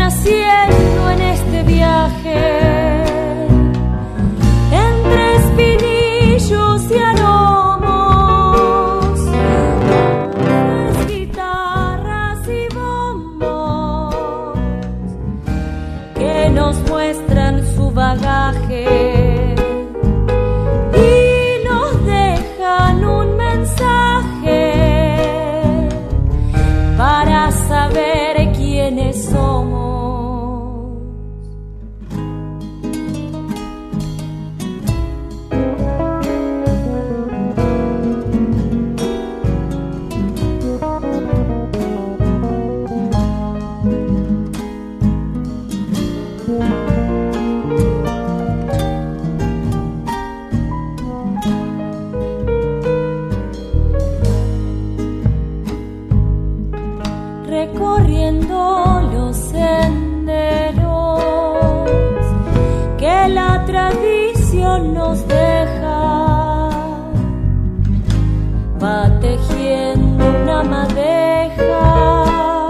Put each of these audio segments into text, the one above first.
naciendo en este viaje, entre espinillos y aromos, guitarras y bombos que nos muestran su bagaje y nos dejan un mensaje para saber quiénes somos. Recorriendo los senderos que la tradición nos deja, va tejiendo una madeja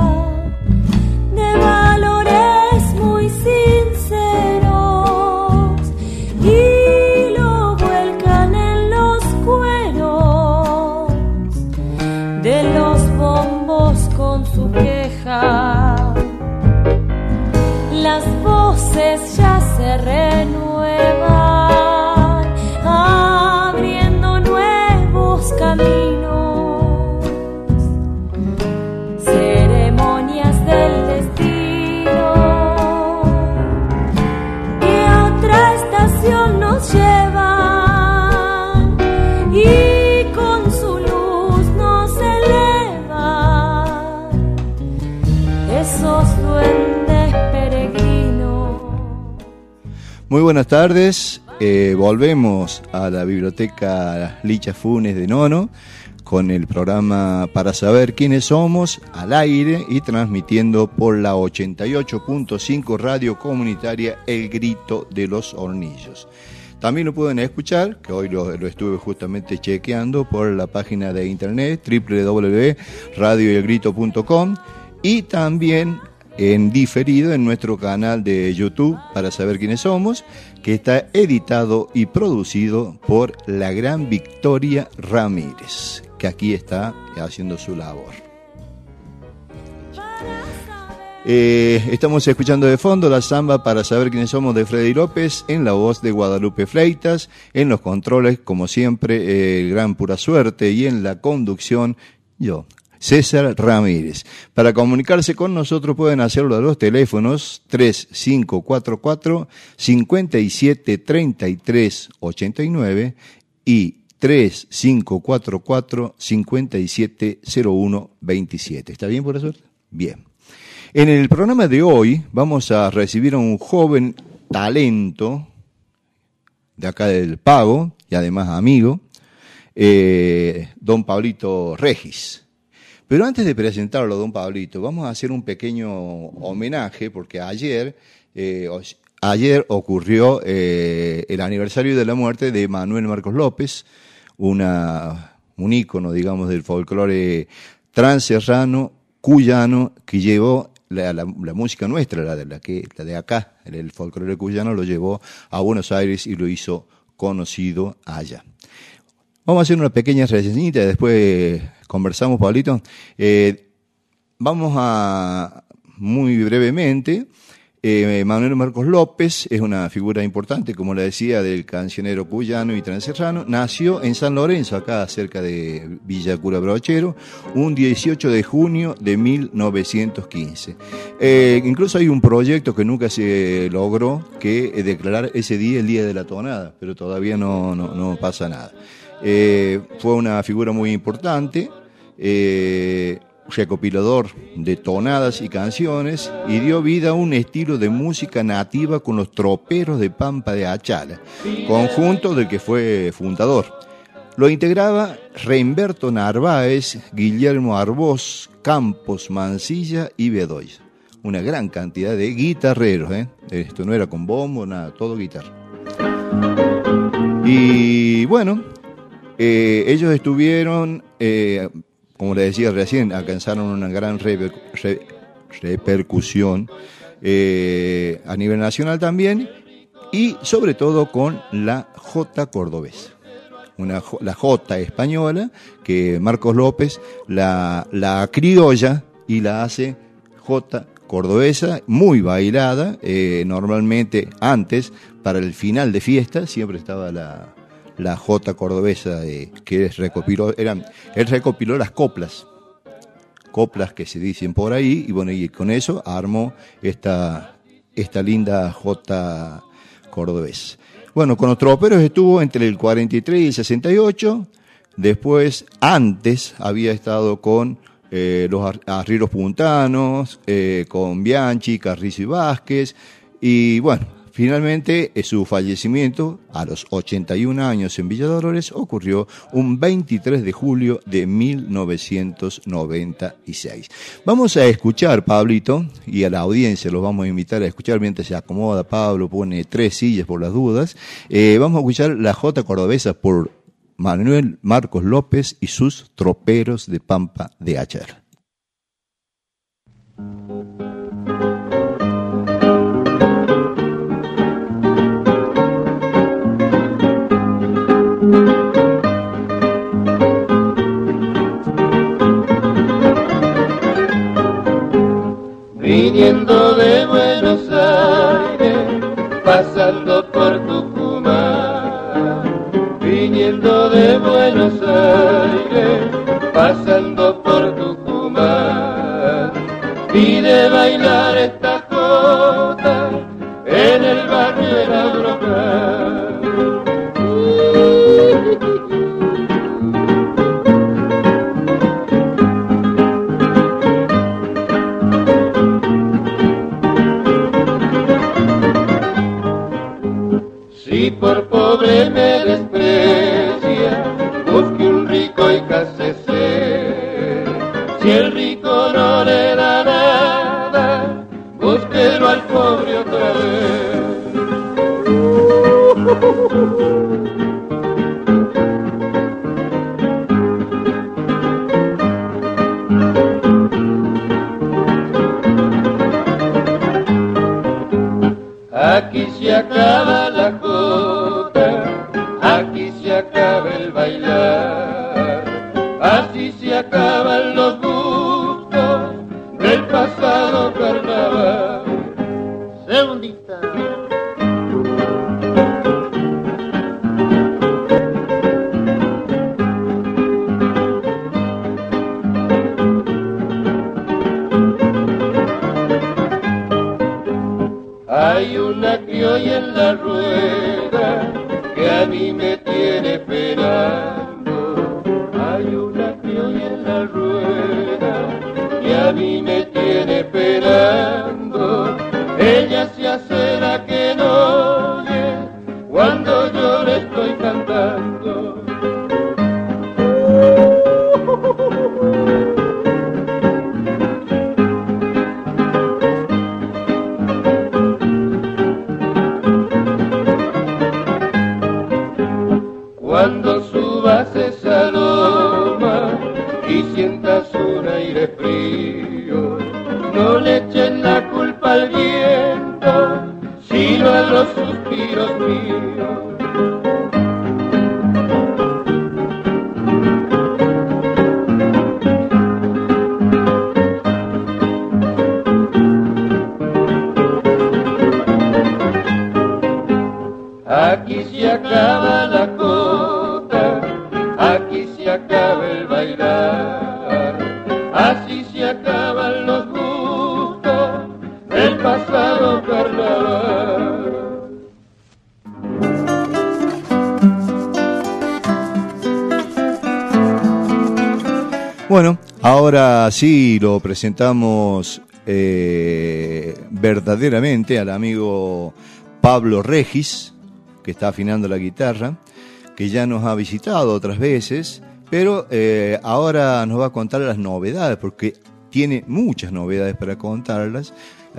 de valores muy sinceros y lo vuelcan en los cueros de los bombos con su queja. Las voces ya se renuevan, abriendo nuevos caminos, ceremonias del destino que a otra estación nos llevan y con su luz nos elevan esos duendes peregrinos. Muy buenas tardes, volvemos a la biblioteca Licha Funes de Nono con el programa Para Saber Quiénes Somos al aire y transmitiendo por la 88.5 radio comunitaria El Grito de los Hornillos. También lo pueden escuchar, que hoy lo estuve justamente chequeando por la página de internet www.radioelgrito.com y también en diferido en nuestro canal de YouTube Para Saber Quiénes Somos, que está editado y producido por la gran Victoria Ramírez, que aquí está haciendo su labor. Estamos escuchando de fondo la samba Para Saber Quiénes Somos de Freddy López, en la voz de Guadalupe Fleitas, en los controles, como siempre, el gran Pura Suerte, y en la conducción, yo, César Ramírez. Para comunicarse con nosotros pueden hacerlo a los teléfonos 3544-573389 y 3544-570127. ¿Está bien, Pura Suerte? Bien. En el programa de hoy vamos a recibir a un joven talento de acá del Pago y además amigo, don Pablito Regis. Pero antes de presentarlo, don Pablito, vamos a hacer un pequeño homenaje porque ayer ocurrió el aniversario de la muerte de Manuel Marcos López, un ícono, digamos, del folclore transerrano, cuyano, que llevó la música nuestra, la de acá, el folclore cuyano, lo llevó a Buenos Aires y lo hizo conocido allá. Vamos a hacer una pequeña reseñita y después conversamos, Pablito. Vamos a, muy brevemente, Manuel Marcos López es una figura importante, como le decía, del cancionero cuyano y transerrano. Nació en San Lorenzo, acá cerca de Villa Cura Brochero, un 18 de junio de 1915. Incluso hay un proyecto que nunca se logró, que declarar ese día el Día de la Tonada, pero todavía no pasa nada. Fue una figura muy importante, recopilador de tonadas y canciones, y dio vida a un estilo de música nativa con los troperos de Pampa de Achala, conjunto del que fue fundador. Lo integraba Reinberto Narváez, Guillermo Arbós, Campos Mansilla y Bedoya. Una gran cantidad de guitarreros, Esto no era con bombo, nada, todo guitarra. Y bueno, ellos estuvieron, como les decía recién, alcanzaron una gran repercusión a nivel nacional también, y sobre todo con la jota cordobesa. La jota española, que Marcos López la criolla y la hace jota cordobesa, muy bailada. Normalmente antes, para el final de fiesta, siempre estaba la jota cordobesa, que él recopiló las coplas que se dicen por ahí, y bueno, y con eso armó esta linda jota cordobesa. Bueno, con los troperos estuvo entre el 43 y el 68, después, antes, había estado con los arrieros puntanos, con Bianchi, Carrizo y Vázquez, y bueno, finalmente su fallecimiento a los 81 años en Villa Dolores ocurrió un 23 de julio de 1996. Vamos a escuchar, Pablito, y a la audiencia los vamos a invitar a escuchar mientras se acomoda Pablo, pone 3 sillas por las dudas. Vamos a escuchar la jota cordobesa por Manuel Marcos López y sus troperos de Pampa de Acher. Viniendo de Buenos Aires, pasando por Tucumán. Viniendo de Buenos Aires, pasando por Tucumán. Vi de bailar esta jota en el barrio de la Brocal. Si por pobre me desprecia, busque un rico y cásese. Si el rico no le da nada, búsquelo al pobre otra vez. Aquí se acaba la jota, aquí se acaba el bailar, así se acaban los gustos del pasado carnaval. Segundita. Hay una criolla en la rueda que a mí me tiene penando. Hay una criolla en la rueda que a mí me tiene penando. Ella se hace la que no oye cuando yo le estoy cantando. Cuando subas esa loma y sientas un aire frío, no le echen la culpa al viento, sino a los suspiros míos. Aquí se acaba la jota, aquí se acaba el bailar, así se acaban los gustos del pasado carnaval. Bueno, ahora sí lo presentamos verdaderamente al amigo Pablo Regis, que está afinando la guitarra, que ya nos ha visitado otras veces, pero ahora nos va a contar las novedades, porque tiene muchas novedades para contarnos,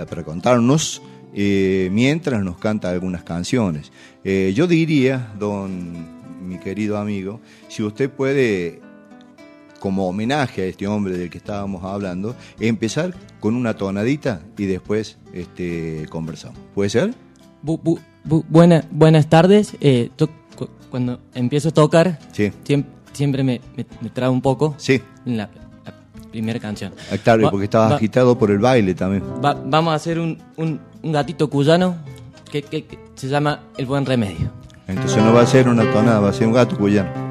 mientras nos canta algunas canciones. Yo diría, mi querido amigo, si usted puede como homenaje a este hombre del que estábamos hablando, empezar con una tonadita y después conversamos. ¿Puede ser? Buenas tardes. Cuando empiezo a tocar, Sí. siempre me traba un poco. Sí. En la primera canción. Claro, porque estaba agitado por el baile también. Vamos a hacer un gatito cuyano que se llama El Buen Remedio. Entonces no va a ser una tonada, va a ser un gato cuyano.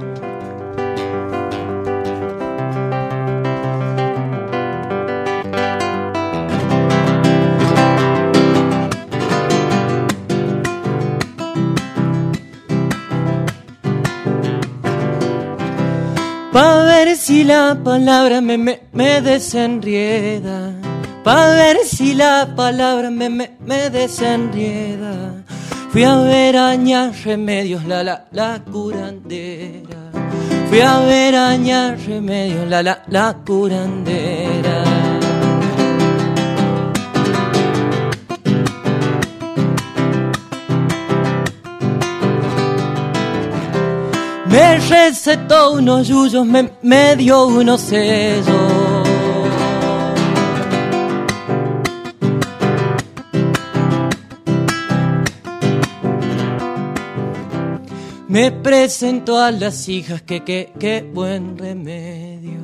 Pa' ver si la palabra me desenrieda. Pa' ver si la palabra me desenrieda. Fui a ver a Ña Remedios, la curandera. Fui a ver a Ña Remedios, la curandera. Me recetó unos yuyos, me dio unos sellos. Me presentó a las hijas, que buen remedio.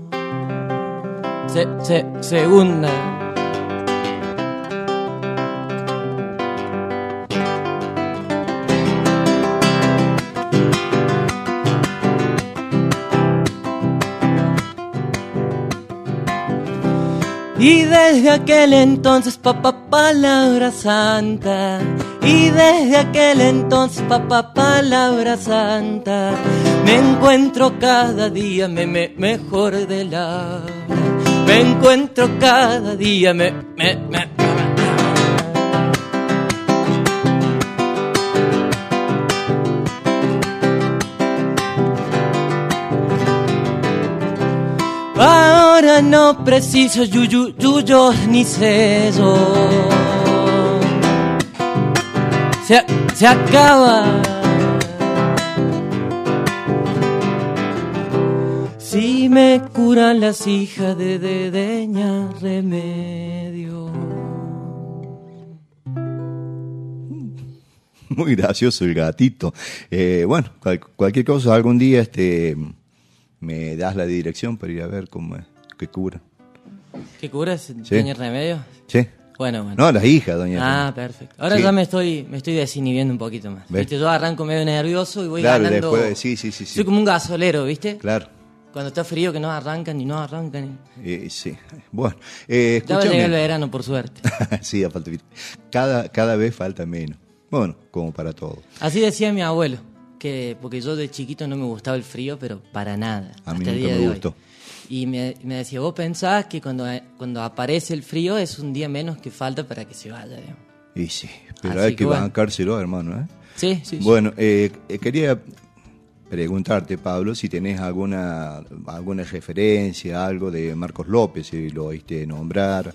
Segunda. Y desde aquel entonces, palabra santa. Y desde aquel entonces, palabra santa. Me encuentro cada día mejor del habla. Me encuentro cada día Ahora no preciso yuyos ni sellos. Se acaba. Si me curan las hijas de Ña Remedio. Muy gracioso el gatito. Bueno, cualquier cosa, algún día me das la dirección para ir a ver cómo es, qué cura. ¿Qué cura? Sí. ¿Doña Remedio? Sí. Bueno. No, la hija, doña Remedio. Perfecto. Ahora Sí. ya me estoy desinhibiendo un poquito más. ¿Ves? ¿Viste? Yo arranco medio nervioso y voy Claro, ganando. después, sí. Soy como un gasolero, ¿viste? Claro. Cuando está frío que no arrancan. Sí. Bueno, Ya va a escúchame. llegar el verano, por suerte. Sí, cada vez falta menos. Bueno, como para todo. Así decía mi abuelo, porque yo de chiquito no me gustaba el frío, pero para nada. A mí hasta el nunca día me de gustó. hoy. Y me decía, vos pensás que cuando aparece el frío es un día menos que falta para que se vaya, digamos. Y sí, pero Así hay que bueno. bancárselo, hermano, ¿eh? Sí. Bueno, quería preguntarte, Pablo, si tenés alguna referencia, algo de Marcos López, si lo oíste nombrar.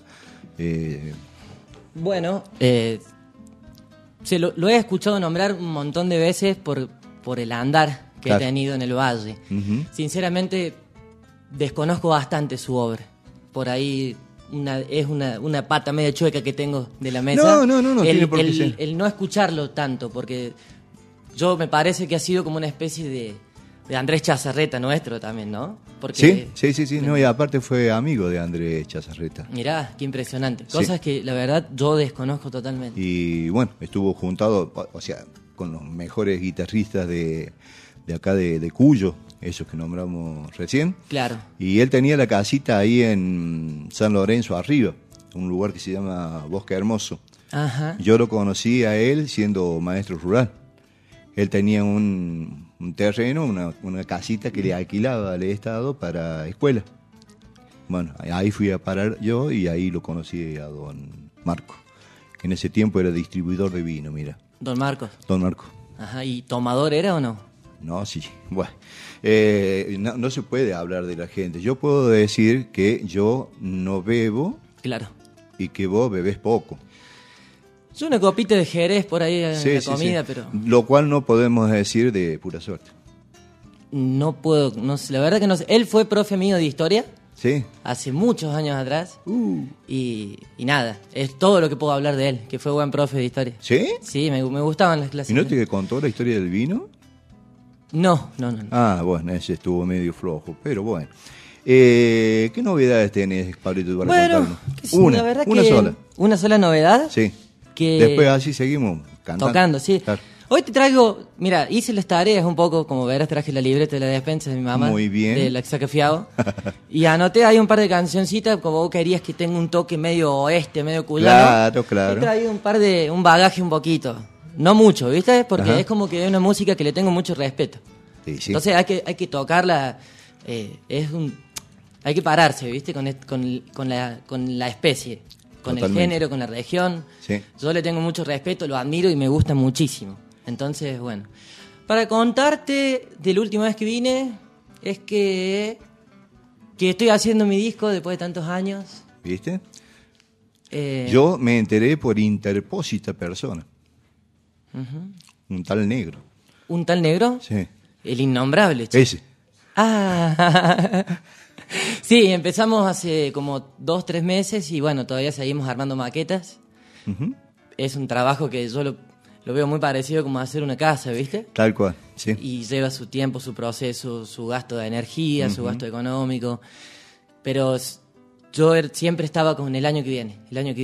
Bueno, lo he escuchado nombrar un montón de veces por el andar que Claro. he tenido en el valle. Ujú. Sinceramente, desconozco bastante su obra. Por ahí es una pata media chueca que tengo de la mesa. No, tiene por qué ser. El no escucharlo tanto, porque yo me parece que ha sido como una especie de Andrés Chazarreta nuestro también, ¿no? Porque, Sí, no, y aparte fue amigo de Andrés Chazarreta. Mirá, qué impresionante. Sí. Cosas que la verdad yo desconozco totalmente. Y bueno, estuvo juntado, o sea, con los mejores guitarristas de acá de Cuyo, esos que nombramos recién. Claro. Y él tenía la casita ahí en San Lorenzo arriba, un lugar que se llama Bosque Hermoso. Ajá. Yo lo conocí a él siendo maestro rural. Él tenía un terreno, una casita que le alquilaba al Estado para escuela. Bueno, ahí fui a parar yo y ahí lo conocí a don Marco, que en ese tiempo era distribuidor de vino, mira. Don Marcos. Don Marco. Ajá. ¿Y tomador era o no? No, sí, bueno. No se puede hablar de la gente. Yo puedo decir que yo no bebo Claro. y que vos bebés poco. Yo una copita de Jerez por ahí en la comida, pero... Lo cual no podemos decir de pura suerte. No puedo, no sé, la verdad que no sé. Él fue profe mío de historia Sí. hace muchos años atrás. Y nada, es todo lo que puedo hablar de él, que fue buen profe de historia. ¿Sí? Sí, me gustaban las clases. ¿Y no te contó la historia del vino? No. Ah, bueno, ese estuvo medio flojo, pero bueno. ¿Qué novedades tenés, Pablito, para Bueno, contarnos? que sí, la verdad una que sola. ¿Una sola novedad? Sí. Que Después así seguimos cantando. tocando, sí. Claro. Hoy te traigo, mira, hice las tareas un poco, como verás, traje la libreta de la despensa de mi mamá. Muy bien. De la que saca fiado. Y anoté ahí un par de cancioncitas, como vos querías que tenga un toque medio oeste, medio cuyano. Claro. He traído un bagaje un poquito. No mucho, ¿viste? Porque Ajá. es como que es una música que le tengo mucho respeto. Sí. Entonces hay que tocarla, hay que pararse, ¿viste? Con la especie, con Totalmente. el género, con la región. Sí. Yo le tengo mucho respeto, lo admiro y me gusta muchísimo. Entonces, bueno, para contarte de la última vez que vine, es que estoy haciendo mi disco después de tantos años. ¿Viste? Eh, Yo me enteré por interpósita persona. Un tal negro. ¿Un tal negro? Sí. El innombrable, che. Ese. Ah, sí, empezamos hace como 2-3 meses y bueno, todavía seguimos armando maquetas. Ujú. Es un trabajo que yo lo veo muy parecido como hacer una casa, ¿viste? Tal cual, sí. Y lleva su tiempo, su proceso, su gasto de energía, su gasto económico. Pero yo siempre estaba con el año que viene.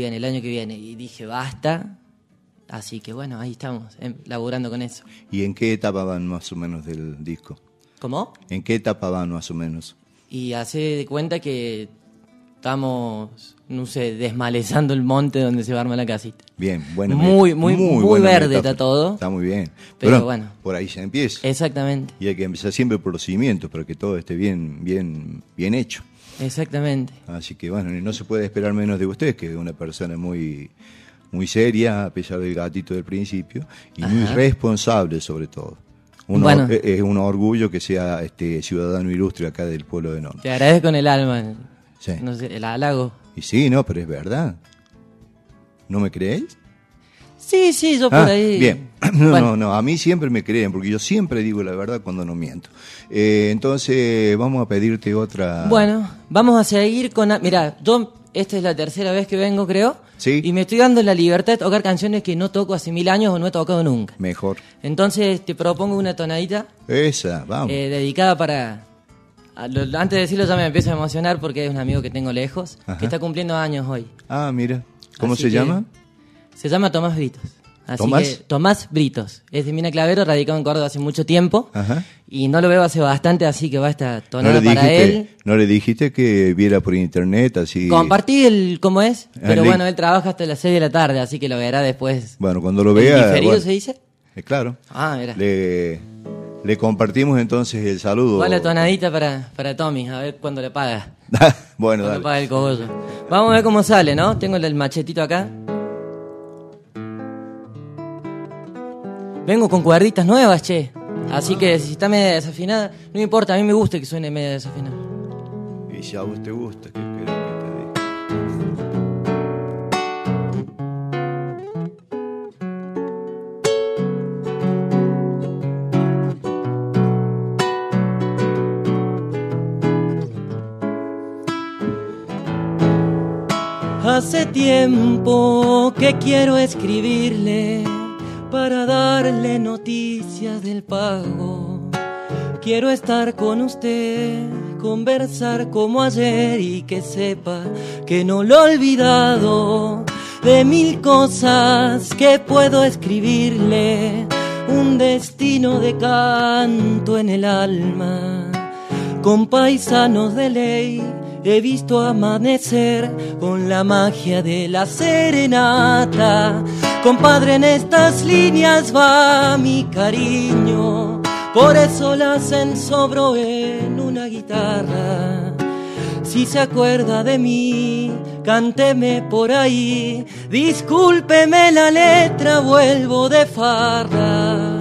Y dije, basta. Así que bueno, ahí estamos, laburando con eso. ¿Y en qué etapa van más o menos del disco? ¿Cómo? ¿En qué etapa van más o menos? Y hace de cuenta que estamos, no sé, desmalezando el monte donde se va a armar la casita. Bien, buena Muy buena verde metáfora. está todo. Está muy bien. Pero bueno. Por ahí se empieza. Exactamente, Y hay que empezar siempre por los cimientos para que todo esté bien hecho. exactamente. Así que bueno, no se puede esperar menos de usted, que es una persona muy seria, a pesar del gatito del principio, y muy Ajá. responsable sobre todo. Bueno. Es un orgullo que sea ciudadano ilustre acá del pueblo de Norte. Te agradezco en el alma, Sí. no sé, el halago. Y sí, no, pero es verdad. ¿No me creéis? Sí, yo por ahí. Bien. No, a mí siempre me creen, porque yo siempre digo la verdad cuando no miento. Entonces, vamos a pedirte otra... Bueno, vamos a seguir con... Mira, esta es la tercera vez que vengo, creo. Sí. Y me estoy dando la libertad de tocar canciones que no toco hace 1000 años o no he tocado nunca. Mejor. Entonces te propongo una tonadita Esa, vamos. dedicada para... Antes de decirlo ya me empiezo a emocionar porque es un amigo que tengo lejos, Ajá. que está cumpliendo años hoy. Ah, mira. ¿Cómo Así se que- llama? Se llama Tomás Britos. Así ¿Tomás? que Tomás Britos. Es de Mina Clavero, radicado en Córdoba hace mucho tiempo. Ajá. Y no lo veo hace bastante, así que va esta ¿No tonada le, para dijiste, él. ¿No le dijiste que viera por internet así? Compartí el cómo es, pero link. bueno, él trabaja hasta las 6 de la tarde, así que lo verá después. Bueno, cuando lo ¿En vea... diferido bueno, se dice? claro. Ah, mira. Le compartimos entonces el saludo. Va la tonadita para Tommy, a ver cuándo le paga. Bueno, Cuando dale. paga el cogollo. Vamos a ver cómo sale, ¿no? Tengo el machetito acá. Vengo con cuerditas nuevas, che. Así que si está media desafinada, no importa, a mí me gusta que suene media desafinada. Y si a vos te gusta, ¿qué querés que te diga? Hace tiempo que quiero escribirle para darle noticias del pago. Quiero estar con usted, conversar como ayer y que sepa que no lo he olvidado. De 1000 cosas que puedo escribirle, un destino de canto en el alma. Con paisanos de ley he visto amanecer con la magia de la serenata. Compadre, en estas líneas va mi cariño, por eso las ensobro en una guitarra. Si se acuerda de mí, cánteme por ahí, discúlpeme la letra, vuelvo de farra.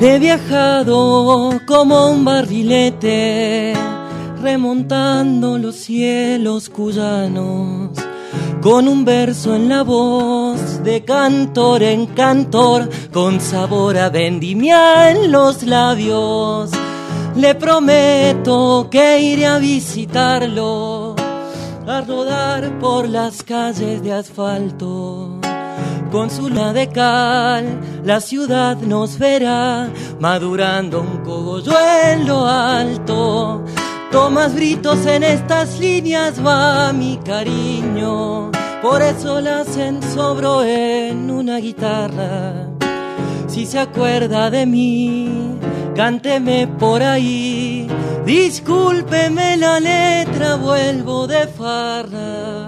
He viajado como un barrilete, remontando los cielos cuyanos, con un verso en la voz, de cantor en cantor, con sabor a vendimia en los labios. Le prometo que iré a visitarlo, a rodar por las calles de asfalto. Con su luna de cal, la ciudad nos verá, madurando un cogollo en lo alto. Tomas gritos en estas líneas, va mi cariño, por eso la ensobro en una guitarra. Si se acuerda de mí, cánteme por ahí, discúlpeme la letra, vuelvo de farra.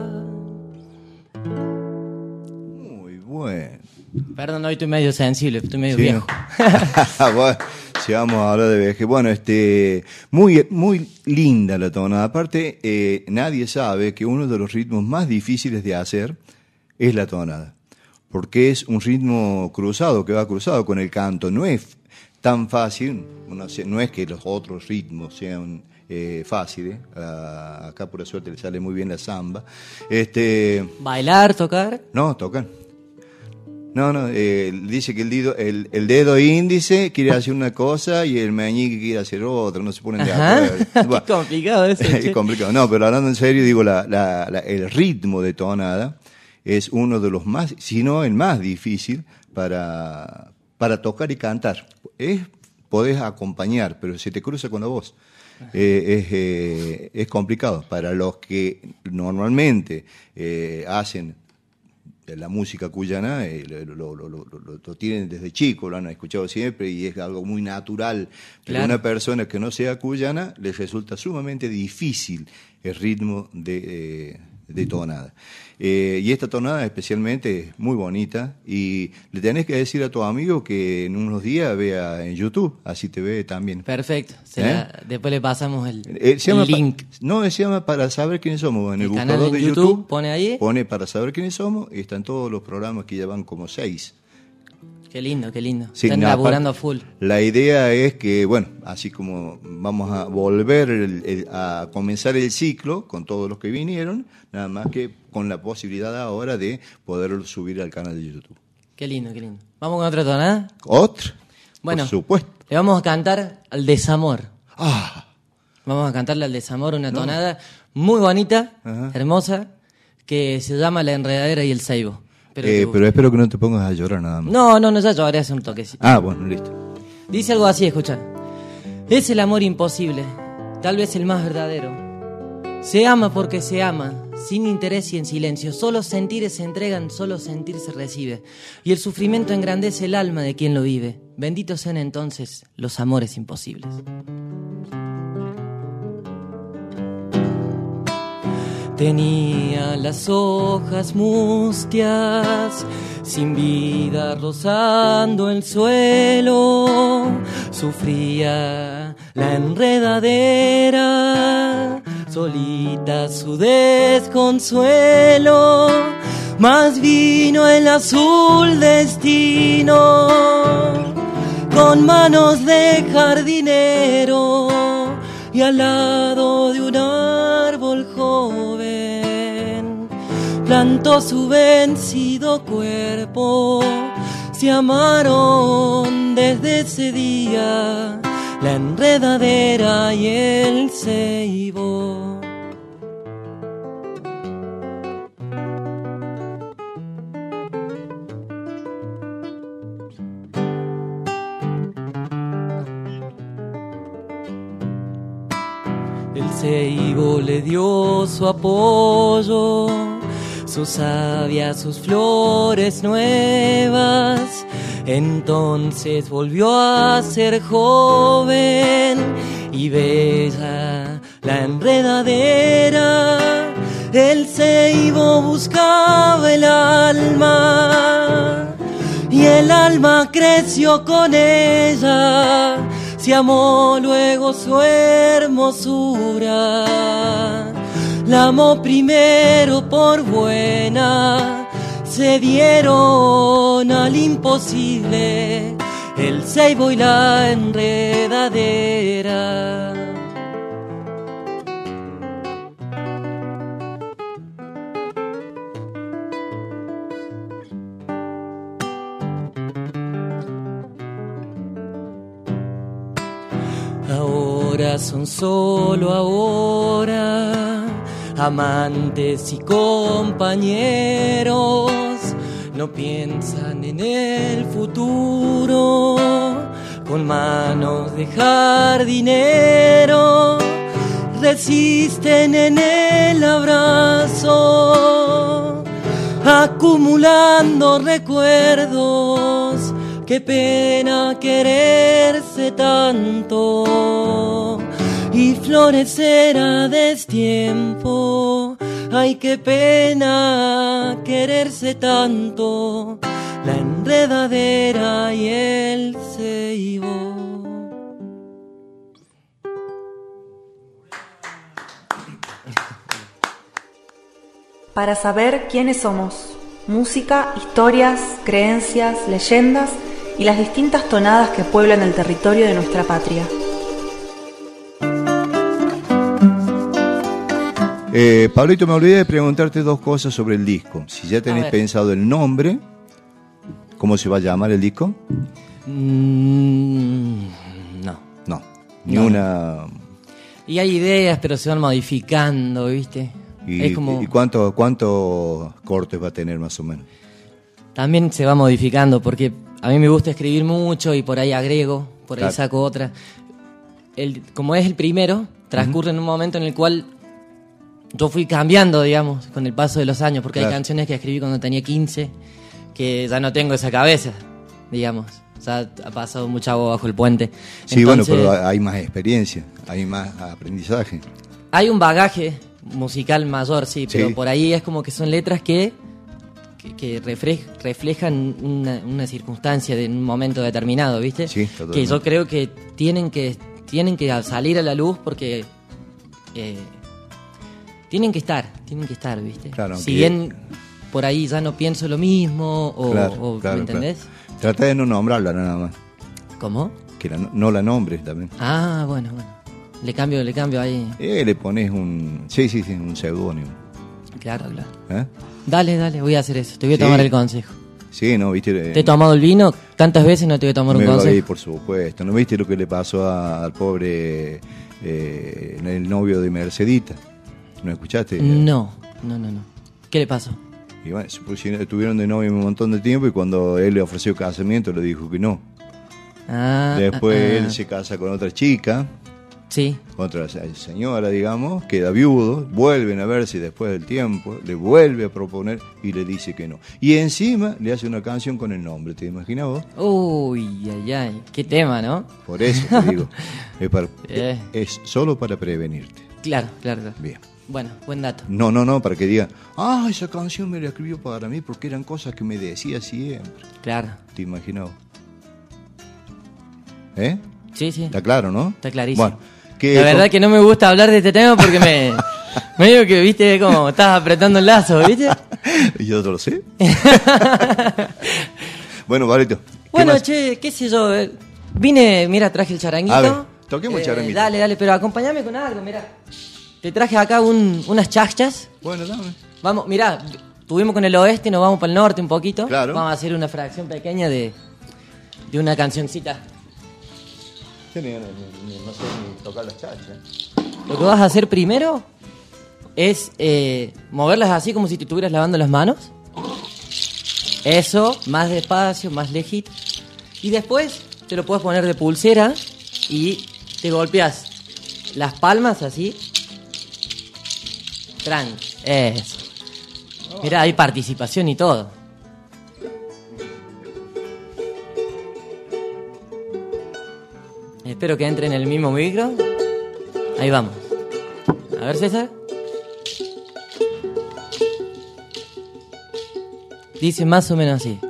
Muy bueno. Perdón, hoy estoy medio sensible, estoy medio Sí, viejo. bueno, si vamos a hablar de viaje. Bueno, muy linda la tonada. Aparte, nadie sabe que uno de los ritmos más difíciles de hacer es la tonada. Porque es un ritmo cruzado, que va cruzado con el canto. No es tan fácil, no es que los otros ritmos sean fáciles. Acá por suerte le sale muy bien la samba. ¿Bailar, tocar? No, tocan. No, dice que el dedo índice quiere hacer una cosa y el meñique quiere hacer otra, no se ponen de acuerdo. Bueno, qué complicado eso. es complicado. No, pero hablando en serio, digo, el ritmo de tonada es uno de los más, si no el más difícil para tocar y cantar. Podés acompañar, pero se te cruza con la voz. Es complicado. Para los que normalmente hacen la música cuyana, lo tienen desde chico, lo han escuchado siempre y es algo muy natural. Pero a una persona que no sea cuyana les resulta sumamente difícil el ritmo de tonada. Y esta tonada especialmente es muy bonita y le tenés que decir a tu amigo que en unos días vea en YouTube, así te ve también. Perfecto, después le pasamos el link. Se llama Para Saber Quiénes Somos. En el buscador de YouTube pone ahí. Pone Para Saber Quiénes Somos y están todos los programas que ya van como 6. Qué lindo. Sí, están laburando a full. La idea es que, bueno, así como vamos a volver a comenzar el ciclo con todos los que vinieron, nada más que con la posibilidad ahora de poderlo subir al canal de YouTube. Qué lindo. ¿Vamos con otra tonada? ¿Otra? Bueno, por supuesto. Le vamos a cantar al desamor. Ah. Vamos a cantarle al desamor una tonada muy bonita, hermosa, que se llama La Enredadera y el Ceibo. Pero espero que no te pongas a llorar nada más. No, ya lloré hace un toquecito. Ah, bueno, listo. Dice algo así, escucha. Es el amor imposible, tal vez el más verdadero. Se ama porque se ama, sin interés y en silencio. Solo sentires se entregan, solo sentir se recibe. Y el sufrimiento engrandece el alma de quien lo vive. Benditos sean entonces los amores imposibles. Tenía las hojas mustias, sin vida rozando el suelo. Sufría la enredadera, solita su desconsuelo. Mas vino el azul destino, con manos de jardinero y al lado de un árbol joven plantó su vencido cuerpo. Se amaron desde ese día la enredadera y el ceibo. El ceibo le dio su apoyo, su savia, sus flores nuevas. Entonces volvió a ser joven y bella la enredadera. El ceibo buscaba el alma y el alma creció con ella. Se amó luego su hermosura, la amó primero por buena. Se dieron al imposible el ceibo y la enredadera. Ahora son solo ahora, amantes y compañeros, no piensan en el futuro, con manos de jardinero, resisten en el abrazo, acumulando recuerdos. Qué pena quererse tanto y florecer a destiempo. Ay, qué pena quererse tanto, la enredadera y el ceibo. Para saber quiénes somos, música, historias, creencias, leyendas y las distintas tonadas que pueblan el territorio de nuestra patria. Pablito, me olvidé de preguntarte dos cosas sobre el disco. Si ya tenés pensado el nombre, ¿cómo se va a llamar el disco? No. No, ni una... Y hay ideas, pero se van modificando, ¿viste? ¿Y, es como... ¿y cuántos cortes va a tener más o menos? También se va modificando, porque a mí me gusta escribir mucho y por ahí agrego, por ahí saco otra. Como es el primero, transcurre en un momento en el cual yo fui cambiando, digamos, con el paso de los años, porque hay canciones que escribí cuando tenía 15, que ya no tengo esa cabeza, digamos. O sea, ha pasado mucha agua bajo el puente. Sí, entonces, bueno, pero hay más experiencia, hay más aprendizaje. Hay un bagaje musical mayor, sí, pero por ahí es como que son letras que reflejan una circunstancia de un momento determinado, ¿viste? Sí, totalmente. Que yo creo que tienen que salir a la luz porque tienen que estar, ¿viste? Claro, si bien por ahí ya no pienso lo mismo o ¿me entendés? Claro. Trata de no nombrarla nada más. ¿Cómo? Que no la nombres también. Ah, bueno. Le cambio ahí. Le pones un seudónimo. Claro. ¿Eh? Dale, voy a hacer eso. Te voy a tomar el consejo. Sí, ¿no? ¿Viste? ¿Te he tomado el vino? Tantas veces no te voy a tomar un consejo. Sí, por supuesto. ¿No viste lo que le pasó al pobre el novio de Mercedita? ¿No escuchaste? No. ¿Qué le pasó? Y bueno, estuvieron de novio un montón de tiempo y cuando él le ofreció casamiento le dijo que no. Después él se casa con otra chica. Sí. Otra señora, digamos, queda viudo, vuelven a verse después del tiempo, le vuelve a proponer y le dice que no. Y encima le hace una canción con el nombre, ¿te imaginas vos? Uy, qué tema, ¿no? Por eso te digo, es solo para prevenirte. Claro. Bien. Bueno, buen dato. No, para que diga, esa canción me la escribió para mí porque eran cosas que me decía siempre. Claro. ¿Te imaginas vos? ¿Eh? Sí. Está claro, ¿no? Está clarísimo. Bueno, la verdad que no me gusta hablar de este tema porque me digo que, viste, como estás apretando el lazo, ¿viste? Yo lo sé. Bueno, Barito. Bueno, qué sé yo. Mira, traje el charanguito. A ver, toquemos el charanguito. Dale, pero acompáñame con algo, mira. Te traje acá unas chachas. Bueno, dame. Vamos, mira, estuvimos con el oeste y nos vamos para el norte un poquito. Claro. Vamos a hacer una fracción pequeña de una cancioncita. No sé ni tocar las chachas. Lo que vas a hacer primero es moverlas así como si te estuvieras lavando las manos. Eso, más despacio, más lejito. Y después te lo puedes poner de pulsera y te golpeas las palmas así. Eso. Mira, hay participación y todo. Espero que entre en el mismo micro. Ahí vamos. A ver, César. Dice más o menos así.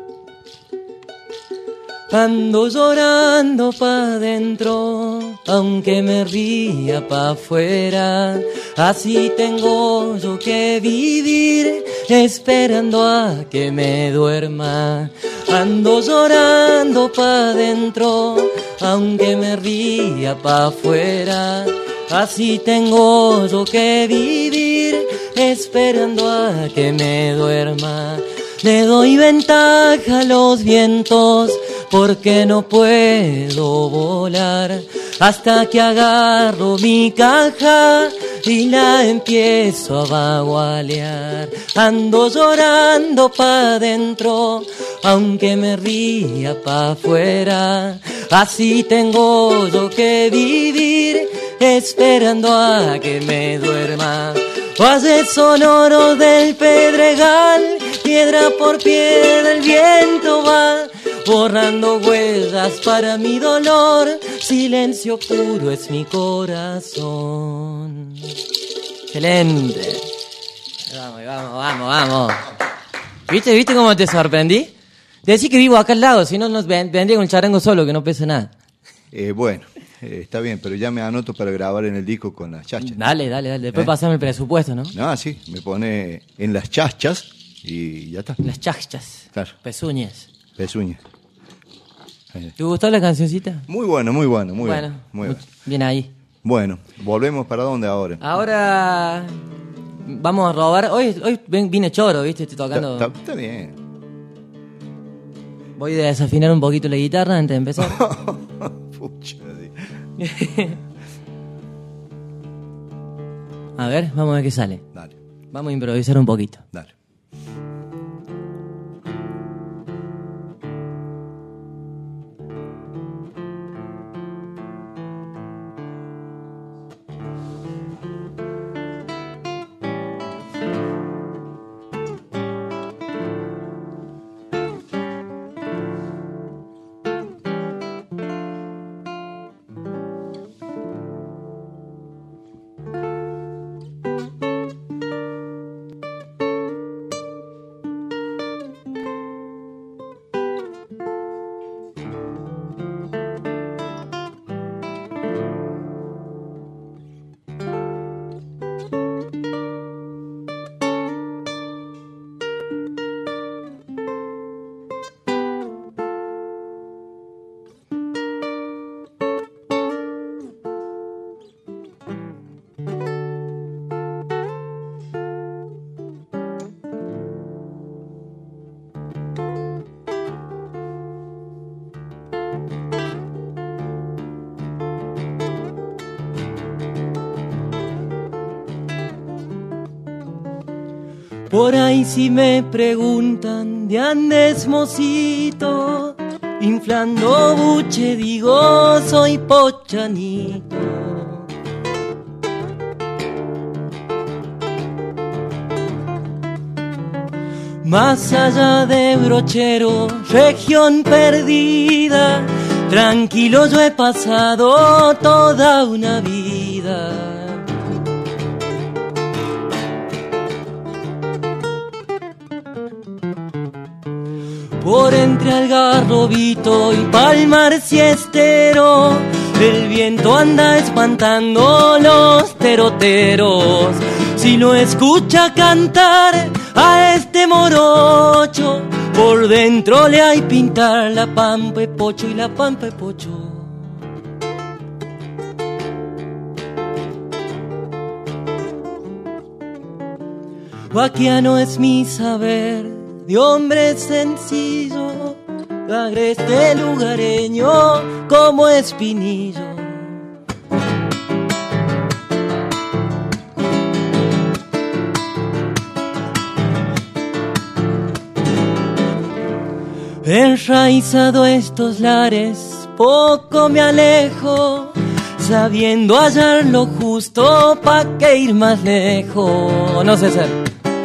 Ando llorando pa' dentro, aunque me ría pa' afuera. Así tengo yo que vivir, esperando a que me duerma. Ando llorando pa' dentro, aunque me ría pa' afuera. Así tengo yo que vivir, esperando a que me duerma. Le doy ventaja a los vientos, porque no puedo volar, hasta que agarro mi caja y la empiezo a bagualear. Ando llorando pa' dentro, aunque me ría pa' afuera. Así tengo yo que vivir, esperando a que me duerma. Valles sonoros del Pedregal, piedra por piedra el viento va, borrando huellas para mi dolor, silencio puro es mi corazón. Excelente. Vamos. ¿Viste cómo te sorprendí? Decí que vivo acá al lado, si no nos vendría con el charango solo, que no pesa nada. Bueno, está bien, pero ya me anoto para grabar en el disco con las chachas. Dale. Después pasame el presupuesto, ¿no? No, sí, me pone en las chachas y ya está. Las chachas. Claro. Pezuñas. Pezuña. ¿Te gustó la cancioncita? Muy bueno. Muy bueno. Bien ahí. Bueno, volvemos para dónde ahora. Ahora vamos a robar. Hoy vine choro, ¿viste? Estoy tocando. Está bien. Voy a desafinar un poquito la guitarra antes de empezar. Pucha. A ver, vamos a ver qué sale. Dale. Vamos a improvisar un poquito. Dale. Por ahí si me preguntan de andes mocito, inflando buche digo soy pochanito. Más allá de Brochero, región perdida, tranquilo yo he pasado toda una vida. Por entre Algarrobito y Palmar Siestero, el viento anda espantando los teroteros. Si lo escucha cantar a este morocho, por dentro le hay pintar la pampa de pocho y la pampa de pocho. Vaquiano es mi saber de hombre sencillo, agreste lugareño como espinillo. Enraizado estos lares, poco me alejo, sabiendo hallar lo justo pa' que ir más lejos. No sé ser.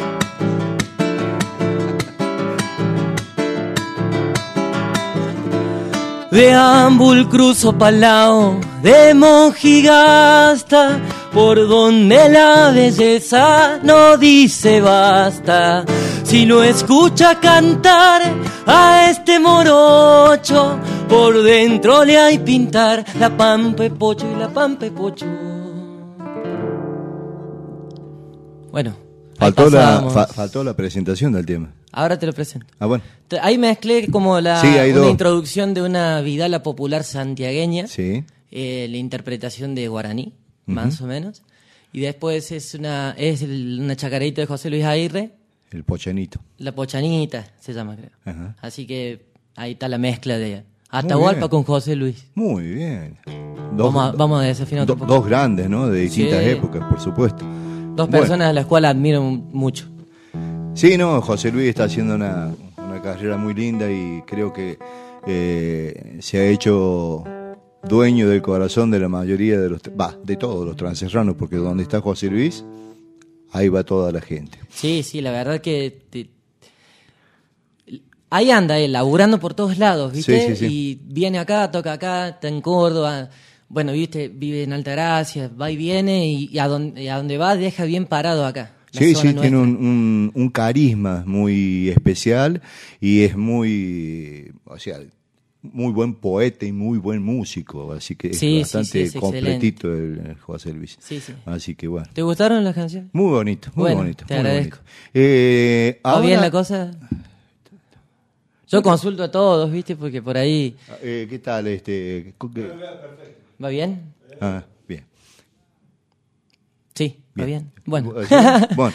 De Ambul cruzo Palau, de Mojigasta, por donde la belleza no dice basta. Si lo escucha cantar a este morocho, por dentro le hay pintar la pampa de pocho y la pampa de pocho. Bueno, Faltó la presentación del tema. Ahora te lo presento. Ah, bueno. Ahí mezclé como Sí, hay una dos. introducción de una vidala popular santiagueña, Sí. la interpretación de guaraní, más o menos. Y después es una chacarita de José Luis Aguirre, El Pochanito. La Pochanita se llama, creo. Ajá. Así que ahí está la mezcla de Atahualpa bien. con José Luis. Muy bien. Vamos a desafinar otro poco. Dos grandes, ¿no? De distintas Sí. épocas, por supuesto. Dos Bueno. personas a las cuales admiro mucho. Sí, no, José Luis está haciendo una carrera muy linda y creo que se ha hecho dueño del corazón de la mayoría de todos los transerranos, porque donde está José Luis, ahí va toda la gente. Sí, la verdad que ahí anda él, laburando por todos lados, ¿viste? Sí. Y viene acá, toca acá, está en Córdoba, bueno, ¿viste? Vive en Altagracia, va y viene y a donde va deja bien parado acá. la Sí, zona sí, tiene nuestra. un carisma muy especial y es muy, o sea, muy buen poeta y muy buen músico, así que Sí, es bastante es completito el José Luis. Sí. Así que bueno. ¿Te gustaron las canciones? Muy bonito, muy Bueno, bonito. te muy agradezco. bonito. ¿Va Ahora, bien la cosa? Yo consulto a todos, ¿viste? Porque por ahí... ¿qué tal? ¿Va bien? Ah, bien. Sí, va bien. Bueno. ¿Sí? Bueno,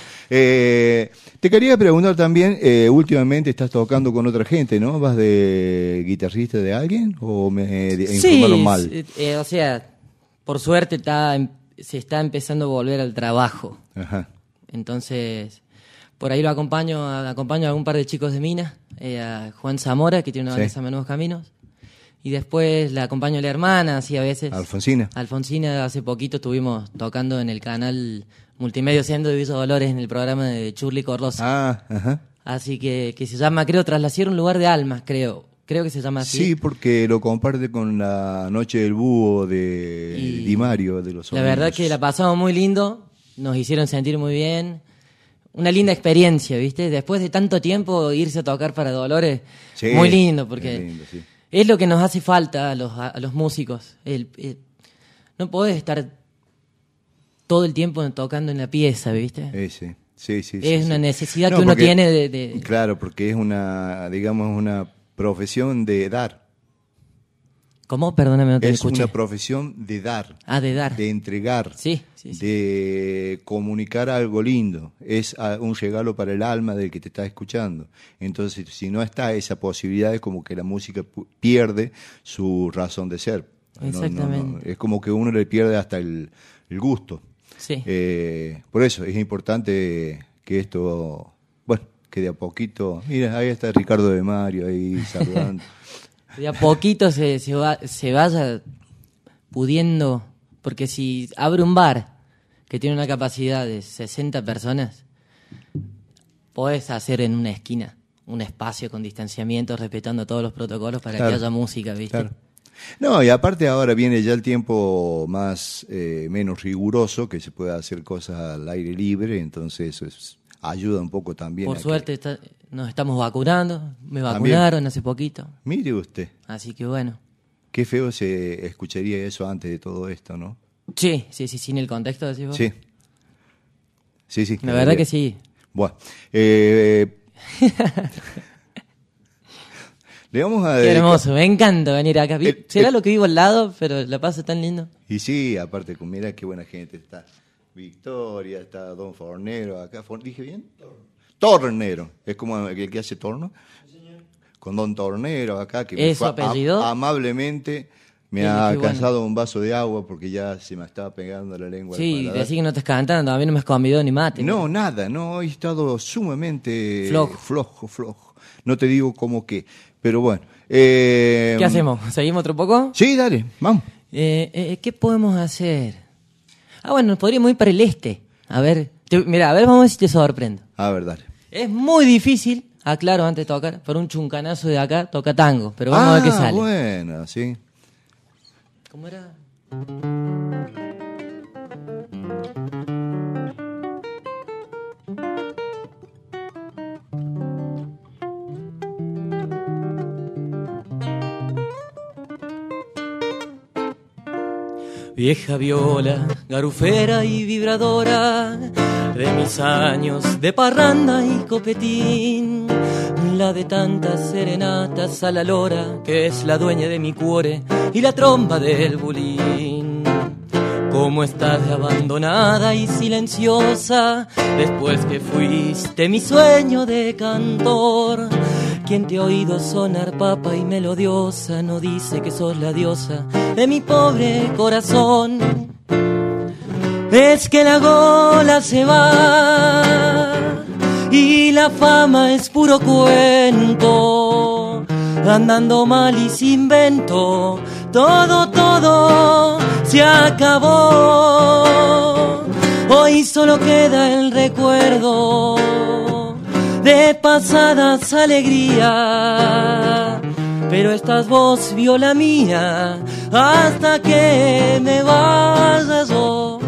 te quería preguntar también, últimamente estás tocando con otra gente, ¿no? ¿Vas de guitarrista de alguien o me informaron mal? O sea, por suerte se está empezando a volver al trabajo. Ajá. Entonces, por ahí acompaño a un par de chicos de Minas, a Juan Zamora, que tiene una banda que se llama Nuevos Caminos, y después la acompaño a la hermana, así a veces. Alfonsina. Alfonsina, hace poquito estuvimos tocando en el canal Multimedia Centro de Villa Dolores en el programa de Churli Corlosa. Ah, ajá. Así que se llama, creo, Tras la Sierra, un lugar de almas, creo que se llama así. Sí, porque lo comparte con la Noche del Búho de Di Mario, de los La verdad Sonidos. que la pasamos muy lindo, nos hicieron sentir muy bien. Una linda experiencia, ¿viste? Después de tanto tiempo irse a tocar para Dolores, Sí, muy lindo, porque es lindo, sí. es lo que nos hace falta a los músicos. No podés estar todo el tiempo tocando en la pieza, ¿viste? Sí. Es una necesidad No, que uno porque- tiene de... Claro, porque es una profesión de dar. ¿Cómo? Perdóname, no te Es escuché. una profesión de dar. De dar. De entregar. Sí. De comunicar algo lindo. Es un regalo para el alma del que te está escuchando. Entonces, si no está esa posibilidad, es como que la música pierde su razón de ser. Exactamente. Es como que uno le pierde hasta el gusto. Sí. Por eso es importante que esto, bueno, que de a poquito, mira, ahí está Ricardo de Mario ahí saludando. De a poquito se vaya pudiendo, porque si abre un bar que tiene una capacidad de 60 personas, podés hacer en una esquina un espacio con distanciamiento, respetando todos los protocolos para Claro. que haya música, ¿viste? Claro. No, y aparte ahora viene ya el tiempo más menos riguroso, que se puede hacer cosas al aire libre, entonces eso ayuda un poco también. Por a suerte nos estamos vacunando, me También. vacunaron hace poquito, Mire usted, así que bueno. qué feo se escucharía eso antes de todo esto, ¿no? Sí, sin el contexto, decís vos. Sí. Sí. La verdad que sí. Bueno, le vamos a Qué dedicar- hermoso, me encanta venir acá. Será el- lo que vivo al lado, pero la paso tan lindo. Y sí, aparte, mira qué buena gente está. Victoria, está Don Fornero acá. ¿Dije bien? Tornero. Es como el que hace torno. Con Don Tornero acá, que ¿Es su apellido? amablemente me Qué ha bueno. alcanzado un vaso de agua porque ya se me estaba pegando la lengua. al Sí, paladar. decís que no estás cantando, a mí no me has convidado ni mate. No, nada, no, he estado sumamente Flojo. flojo. No te digo cómo qué, pero bueno. ¿Qué hacemos? ¿Seguimos otro poco? Sí, dale, vamos. ¿Qué podemos hacer? Bueno, podríamos ir para el este. A ver, mira, a ver, vamos a ver si te sorprendo. A ver, dale. Es muy difícil, aclaro antes de tocar, por un chuncanazo de acá toca tango, pero vamos a ver qué sale. Bueno, sí. ¿Cómo era? Vieja viola, garufera y vibradora, de mis años de parranda y copetín, la de tantas serenatas a la lora, que es la dueña de mi cuore y la tromba del bulín. Cómo estás de abandonada y silenciosa, después que fuiste mi sueño de cantor. Quien te ha oído sonar papa y melodiosa, no dice que sos la diosa de mi pobre corazón. Es que la gola se va y la fama es puro cuento, andando mal y sin vento, todo se acabó. Hoy solo queda el recuerdo de pasadas alegrías, pero estás vos, viola mía, hasta que me vayas vos.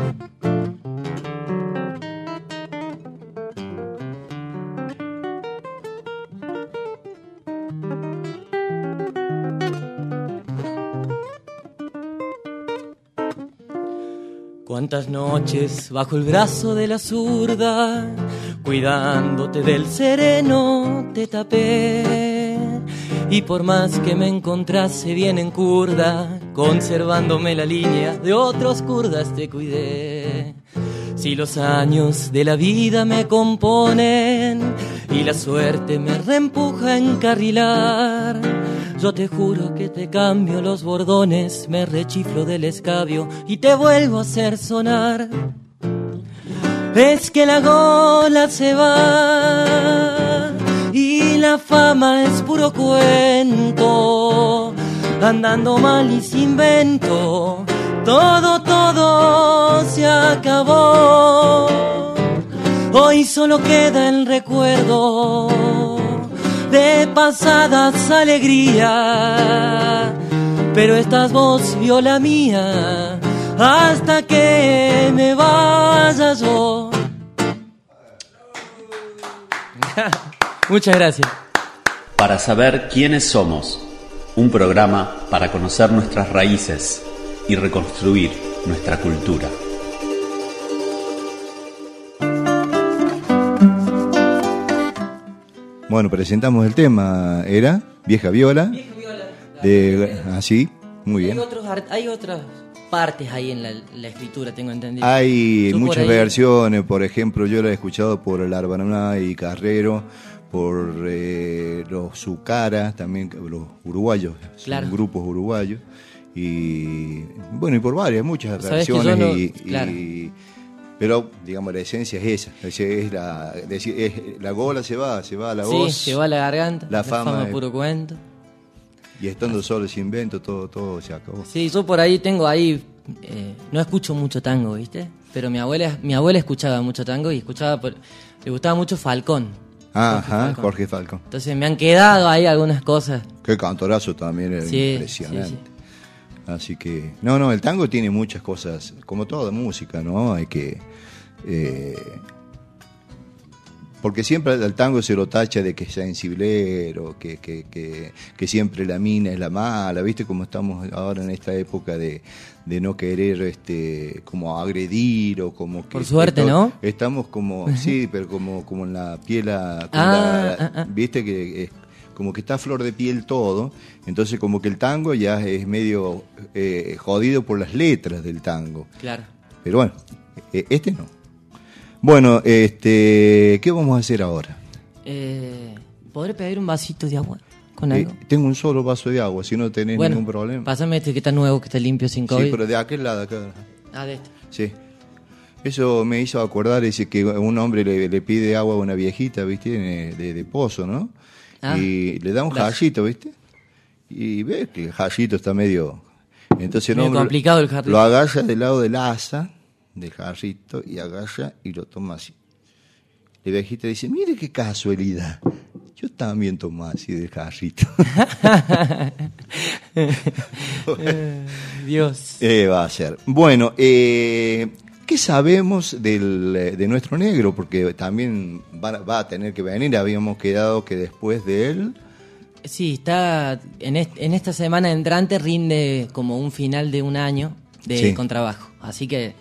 Cuántas noches bajo el brazo de la zurda, cuidándote del sereno te tapé, y por más que me encontrase bien en curda, conservándome la línea de otros kurdas te cuidé. Si los años de la vida me componen y la suerte me reempuja a encarrilar, yo te juro que te cambio los bordones, me rechiflo del escabio y te vuelvo a hacer sonar. Es que la gola se va y la fama es puro cuento, andando mal y sin vento, todo se acabó. Hoy solo queda el recuerdo de pasadas alegrías, pero estás vos, viola mía, hasta que me vayas yo. Muchas gracias. Para saber quiénes somos, un programa para conocer nuestras raíces y reconstruir nuestra cultura. Bueno, presentamos el tema, ¿era? Vieja Viola. Vieja Viola. Así, muy bien. Hay otras partes ahí en la escritura, tengo entendido. Hay Tú muchas por ahí- versiones, por ejemplo, yo la he escuchado por el Arbananá y Carrero, por los Zucara, también los uruguayos, Claro. son grupos uruguayos, y bueno, y por varias, muchas Sabés que versiones, yo no- y, claro. pero digamos la esencia es esa, la gola se va la voz, Sí, se va la garganta, la fama es- puro cuento. y estando solo sin invento, todo se acabó. Sí, yo por ahí tengo no escucho mucho tango, ¿viste? Pero mi abuela escuchaba mucho tango y le gustaba mucho Falcón. Ajá, Jorge Falcón. Entonces me han quedado ahí algunas cosas. Qué cantorazo también, es Sí, impresionante. sí, sí. Así que, no, el tango tiene muchas cosas, como toda música, ¿no? Hay que... porque siempre al tango se lo tacha de que es sensiblero, que siempre la mina es la mala, ¿viste? Como estamos ahora en esta época de no querer como agredir o como que... Por suerte, ¿no? Estamos como, sí, pero como en la piel, ¿viste? Que es como que está a flor de piel todo, entonces como que el tango ya es medio jodido por las letras del tango. Claro. Pero bueno, este no. Bueno, ¿qué vamos a hacer ahora? ¿Podré pedir un vasito de agua con algo? Tengo un solo vaso de agua, si no tenés ningún problema. Pásame este que está nuevo, que está limpio, sin COVID. Sí, pero de aquel lado acá. Ah, de este. Sí. Eso me hizo acordar, dice que un hombre le pide agua a una viejita, ¿viste? De pozo, ¿no? Ah, y le da un gracias. jarrito, ¿viste? Y ves que el jarrito está medio... Entonces el Medio hombre complicado el jarrito. lo agarra del lado del asa del jarrito y agarra y lo toma así. La viejita dice, mire qué casualidad, yo también tomo así del jarrito. Dios. Va a ser. Bueno, ¿qué sabemos de nuestro negro? Porque también va a tener que venir, habíamos quedado que después de él... Sí, está en esta semana entrante rinde como un final de un año de Sí. contrabajo. Así que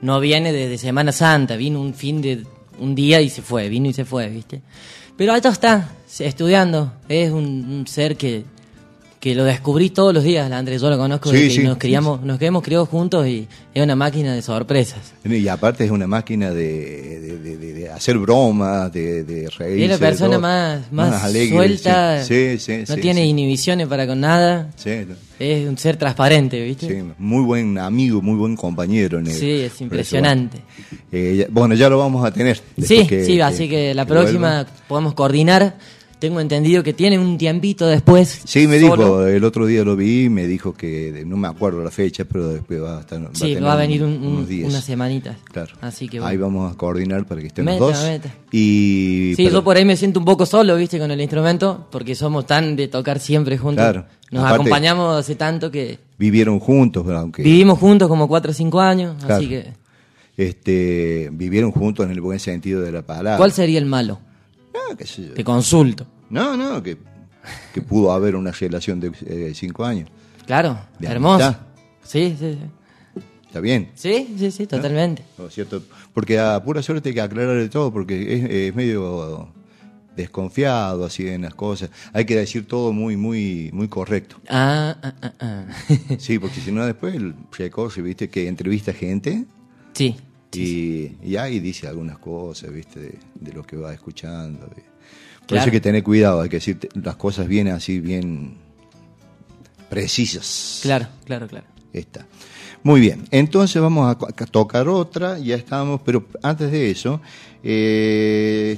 no viene desde Semana Santa, vino un día y se fue, vino y se fue, ¿viste? Pero allá está, estudiando, es un ser que lo descubrí todos los días, Andrés, yo lo conozco, Sí, desde sí, que nos hemos criado juntos y es una máquina de sorpresas. Y aparte es una máquina de hacer bromas, de reírse. Es la persona más alegre, suelta, sí, no tiene inhibiciones para con nada, Sí, es un ser transparente, ¿viste? sí, muy buen amigo, muy buen compañero. Sí, es impresionante. Bueno, ya lo vamos a tener. Sí, así que la próxima podemos coordinar. Tengo entendido que tiene un tiempito después. Sí, me solo. dijo, el otro día lo vi, me dijo que, no me acuerdo la fecha, pero después va a estar. Sí, tener va a venir unos días. unas semanitas. Claro. Así que Ahí bueno. vamos a coordinar para que estén los Meta, dos. meta. Y Sí, yo por ahí me siento un poco solo, ¿viste? Con el instrumento, porque somos tan de tocar siempre juntos. Claro. Nos Aparte, acompañamos hace tanto que vivieron juntos, aunque vivimos juntos como 4 o 5 años, Claro. así que... vivieron juntos en el buen sentido de la palabra. ¿Cuál sería el malo? No, qué sé yo. Te consulto. No, que pudo haber una relación de 5 años. Claro, De hermoso. amistad. Sí. Está bien. Sí, totalmente. ¿No es cierto? Porque a pura suerte hay que aclararle todo, porque es medio desconfiado así en las cosas. Hay que decir todo muy, muy, muy correcto. Ah. Sí, porque si no después el recorre, viste, que entrevista gente Sí. y ahí dice algunas cosas, viste, de lo que va escuchando. Por Claro. eso hay que tener cuidado, hay que decir las cosas bien así, bien precisas. Claro. Está. Muy bien, entonces vamos a tocar otra, ya estamos, pero antes de eso, ¿Qué?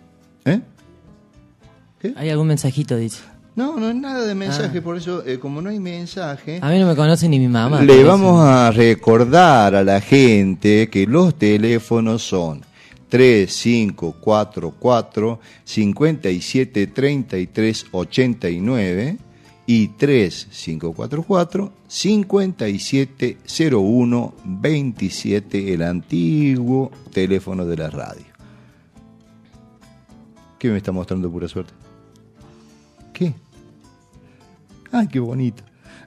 ¿Hay algún mensajito, dice? No es nada de mensaje, por eso, como no hay mensaje, A mí no me conoce ni mi mamá. le por eso. vamos a recordar a la gente que los teléfonos son 3544 57 33 89 y 3544 5701 27, el antiguo teléfono de la radio. ¿Qué me está mostrando pura suerte? ¿Qué? ¡Ay, qué bonito!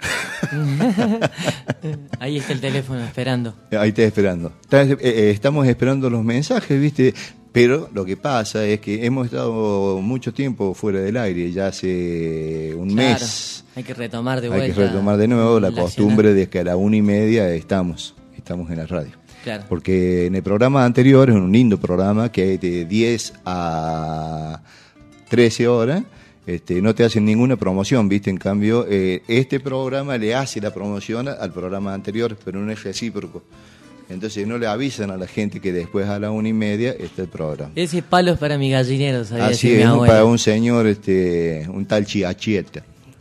Ahí está el teléfono esperando. Ahí está esperando. Estamos esperando los mensajes, ¿viste? Pero lo que pasa es que hemos estado mucho tiempo fuera del aire, ya hace un Claro, mes. hay que retomar de vuelta. Hay que retomar de nuevo la accionar. costumbre de que a la 1:30 estamos en la radio. Claro. Porque en el programa anterior, es un lindo programa que es de 10 a 13 horas, no te hacen ninguna promoción, ¿viste? En cambio, este programa le hace la promoción al programa anterior, pero no es recíproco. Entonces no le avisan a la gente que después a la 1:30 está el programa. Ese palo es para mi gallinero, sabía Así decir mi es, abuela. para un señor, un tal Chiachieta.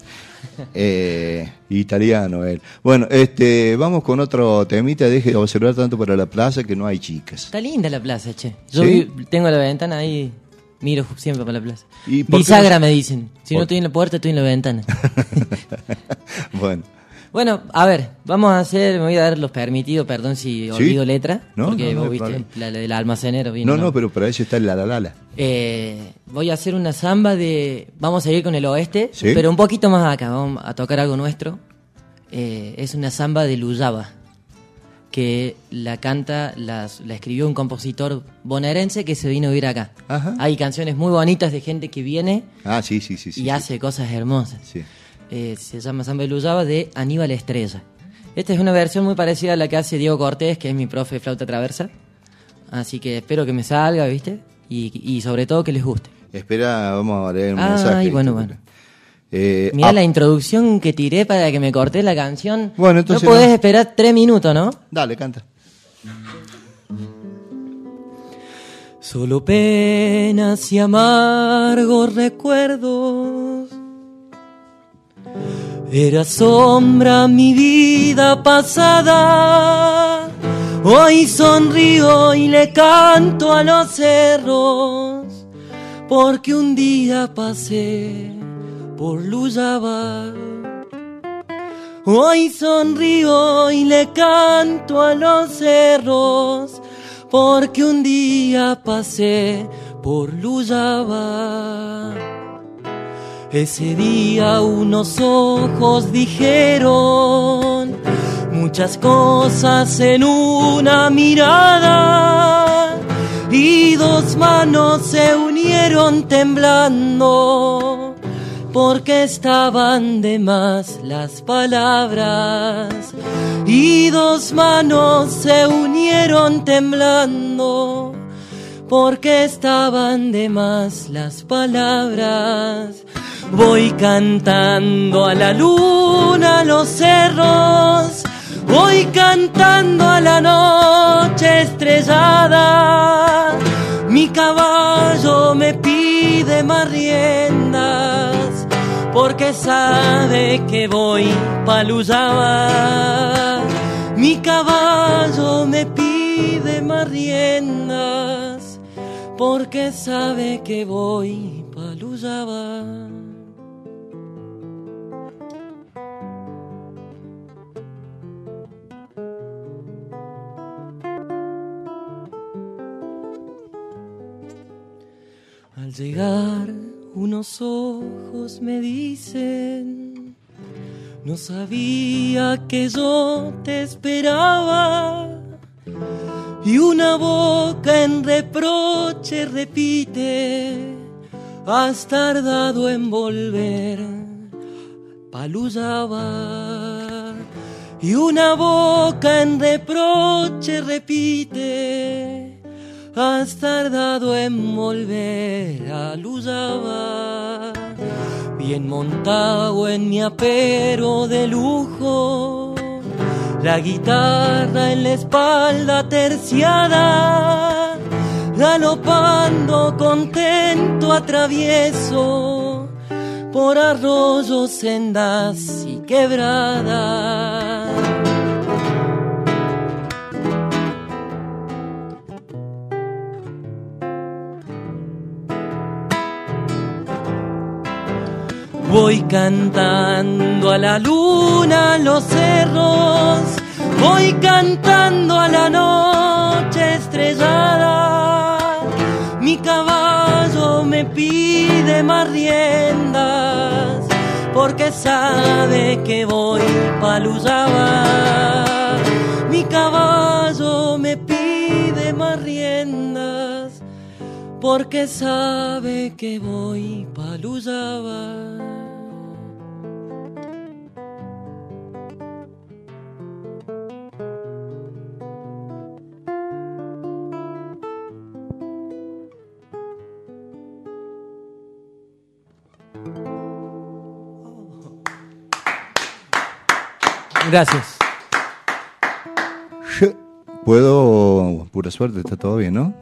Italiano él. Bueno, vamos con otro temita. Deje de observar tanto para la plaza que no hay chicas. Está linda la plaza, che. Yo ¿Sí? tengo la ventana ahí, miro siempre para la plaza. ¿Y por qué Bisagra no- me dicen. Si por- no estoy en la puerta, estoy en la ventana. Bueno, Bueno, a ver, vamos a hacer, me voy a dar los permitidos, perdón si olvido letra, No, porque no vos hay viste problema. la del almacenero. Vino, no, pero para eso está el la. Voy a hacer una samba vamos a ir con el oeste, Sí. pero un poquito más acá, vamos a tocar algo nuestro. Es una samba de Luyaba, que la escribió un compositor bonaerense que se vino a vivir acá. Ajá. Hay canciones muy bonitas de gente que viene Ah, sí. y hace cosas hermosas. Sí. Se llama Samba de Luyaba de Aníbal Estrella. Esta es una versión muy parecida a la que hace Diego Cortés, que es mi profe de flauta traversa. Así que espero que me salga, ¿viste? Y sobre todo que les guste. Espera, vamos a leer un Ay, mensaje. bueno. Mirá la introducción que tiré para que me corté la canción. Bueno, entonces no podés no. esperar 3 minutos, ¿no? Dale, canta. Solo penas y amargos recuerdos. Era sombra mi vida pasada. Hoy sonrío y le canto a los cerros, porque un día pasé por Luyaba. Hoy sonrío y le canto a los cerros, porque un día pasé por Luyaba. Ese día unos ojos dijeron: muchas cosas en una mirada, y dos manos se unieron temblando, porque estaban de más las palabras. Y dos manos se unieron temblando, porque estaban de más las palabras. Voy cantando a la luna, a los cerros, voy cantando a la noche estrellada. Mi caballo me pide más riendas, porque sabe que voy pa' Luzaba. Mi caballo me pide más riendas, porque sabe que voy pa' Luzaba. Al llegar unos ojos me dicen: no sabía que yo te esperaba. Y una boca en reproche repite: has tardado en volver pa' Luzaba. Y una boca en reproche repite: has tardado en volver a Luzaba. Bien montado en mi apero de lujo, la guitarra en la espalda terciada, galopando contento atravieso por arroyos, sendas y quebradas. Voy cantando a la luna, a los cerros, voy cantando a la noche estrellada. Mi caballo me pide más riendas, porque sabe que voy pa' Luzaba. Mi caballo me pide más riendas, porque sabe que voy pa' Luzaba. Gracias. Puedo, pura suerte, está todo bien, ¿no?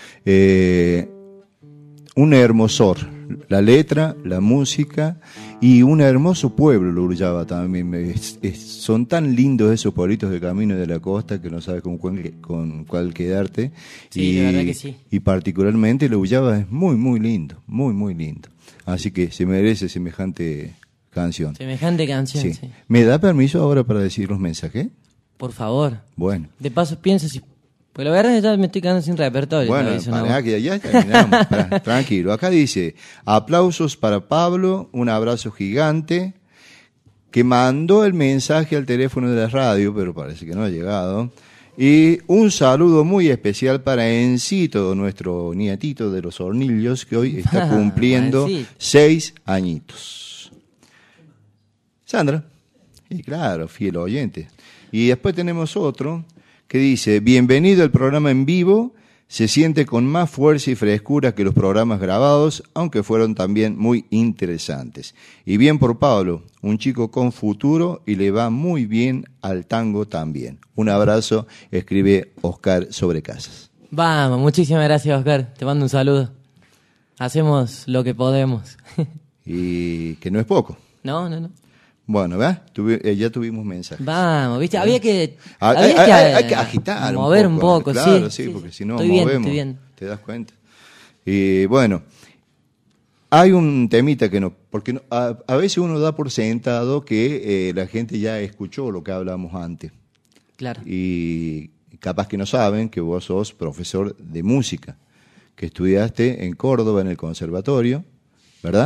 Un hermosor, la letra, la música y un hermoso pueblo, Luzaba también. Son tan lindos esos pueblitos de camino de la costa que no sabes con cuál quedarte. Sí, la verdad que sí. Y particularmente Luzaba es muy, muy lindo, muy, muy lindo. Así que se merece semejante canción. Semejante canción, Sí. sí. ¿Me da permiso ahora para decir los mensajes? Por favor. Bueno. De paso pienso si... Pues la verdad es que ya me estoy quedando sin repertorio. Bueno, pará, que ya terminamos. Tranquilo. Acá dice: aplausos para Pablo, un abrazo gigante, que mandó el mensaje al teléfono de la radio, pero parece que no ha llegado. Y un saludo muy especial para Encito, nuestro nietito de los Hornillos, que hoy está cumpliendo 6 añitos. Sandra, y claro, fiel oyente. Y después tenemos otro que dice: bienvenido al programa en vivo, se siente con más fuerza y frescura que los programas grabados, aunque fueron también muy interesantes. Y bien por Pablo, un chico con futuro y le va muy bien al tango también. Un abrazo, escribe Oscar Sobrecasas. Vamos, muchísimas gracias, Oscar. Te mando un saludo. Hacemos lo que podemos. Y que no es poco. No. Bueno, ¿ves? Ya tuvimos mensajes. Vamos, ¿viste? Había que Hay que agitar mover un poco, claro, sí, porque si no estoy movemos, bien. ¿te das cuenta? Y bueno, hay un temita que no, porque a veces uno da por sentado que la gente ya escuchó lo que hablamos antes. Claro. Y capaz que no saben que vos sos profesor de música, que estudiaste en Córdoba en el conservatorio, ¿verdad?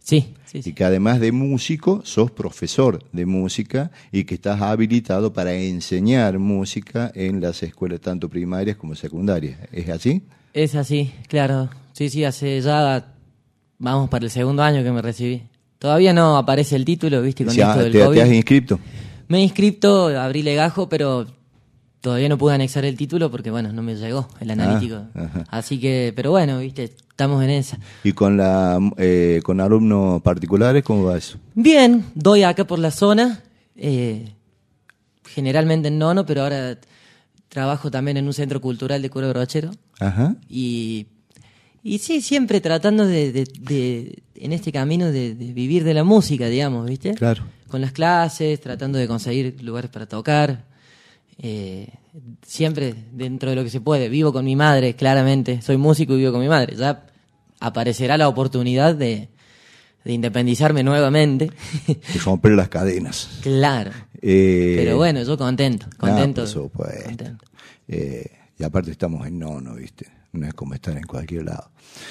Sí, sí, Y sí. que además de músico, sos profesor de música y que estás habilitado para enseñar música en las escuelas tanto primarias como secundarias. ¿Es así? Es así, claro. Sí, sí, hace ya, vamos para el 2º año que me recibí. Todavía no aparece el título, viste, con Si esto del ¿Te COVID. has inscrito? Me he inscrito, abrí legajo, pero todavía no pude anexar el título porque, bueno, no me llegó el analítico. ajá. Así que, pero bueno, viste, estamos en esa. ¿Y con con alumnos particulares cómo va eso? Bien, doy acá por la zona, generalmente en nono, pero ahora trabajo también en un centro cultural de Curo Brochero. Ajá. Y sí, siempre tratando de en este camino de vivir de la música, digamos, ¿viste? Claro. Con las clases, tratando de conseguir lugares para tocar. Siempre dentro de lo que se puede. Vivo con mi madre, claramente. Soy músico y vivo con mi madre. Ya aparecerá la oportunidad de independizarme nuevamente. De romper las cadenas. Claro. Pero bueno, yo contento. Por supuesto. Contento. Y aparte estamos en nono, ¿viste? No es como estar en cualquier lado.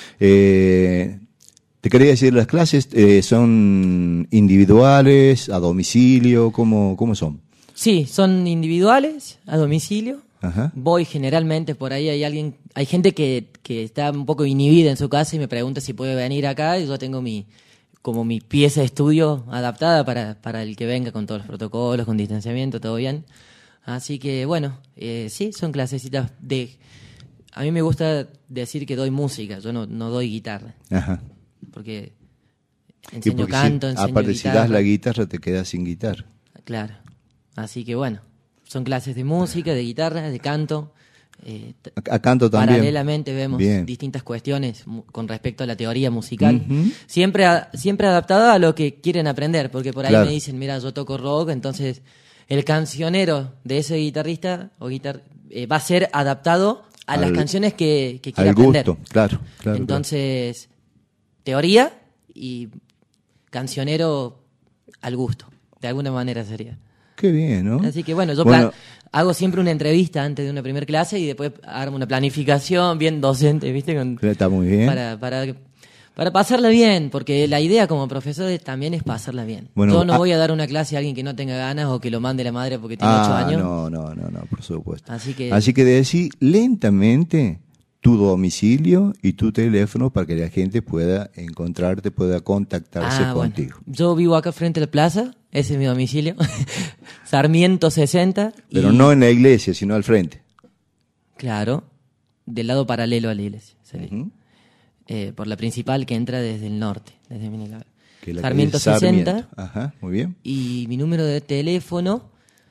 Te quería decir, ¿las clases son individuales, a domicilio? ¿Cómo son? Sí, son individuales, a domicilio. Ajá. Voy generalmente, por ahí hay gente que está un poco inhibida en su casa y me pregunta si puede venir acá, y yo tengo mi pieza de estudio adaptada para el que venga, con todos los protocolos, con distanciamiento, todo bien. Así que bueno, sí, son clasecitas a mí me gusta decir que doy música, yo no doy guitarra, Ajá. porque Y enseño porque canto, enseño aparte, guitarra. si das la guitarra, te quedas sin guitarra. Claro, así que bueno, son clases de música, de guitarra, de canto. A canto también. Paralelamente vemos Bien. distintas cuestiones con respecto a la teoría musical, Ujú. siempre adaptada a lo que quieren aprender, porque por ahí Claro. me dicen, mira, yo toco rock, entonces el cancionero de ese guitarrista va a ser adaptado a las canciones que quiera Al aprender. gusto, claro. Entonces, teoría y cancionero al gusto, de alguna manera sería. Qué bien, ¿no? Así que bueno, yo Bueno, hago siempre una entrevista antes de una primera clase y después armo una planificación bien docente, ¿viste? está muy bien. Para pasarla bien, porque la idea como profesor también es pasarla bien. Bueno, yo no voy a dar una clase a alguien que no tenga ganas o que lo mande la madre porque tiene 8 años. No, por supuesto. Así que decí lentamente tu domicilio y tu teléfono para que la gente pueda encontrarte, pueda contactarse contigo. Bueno, yo vivo acá frente a la plaza, ese es mi domicilio, Sarmiento 60. Pero y, no en la iglesia, sino al frente. Claro, del lado paralelo a la iglesia. Sería. Ujú. Por la principal que entra desde el norte, desde Minilabra. Que es la Sarmiento calle 60. Sarmiento. Ajá, muy bien. Y mi número de teléfono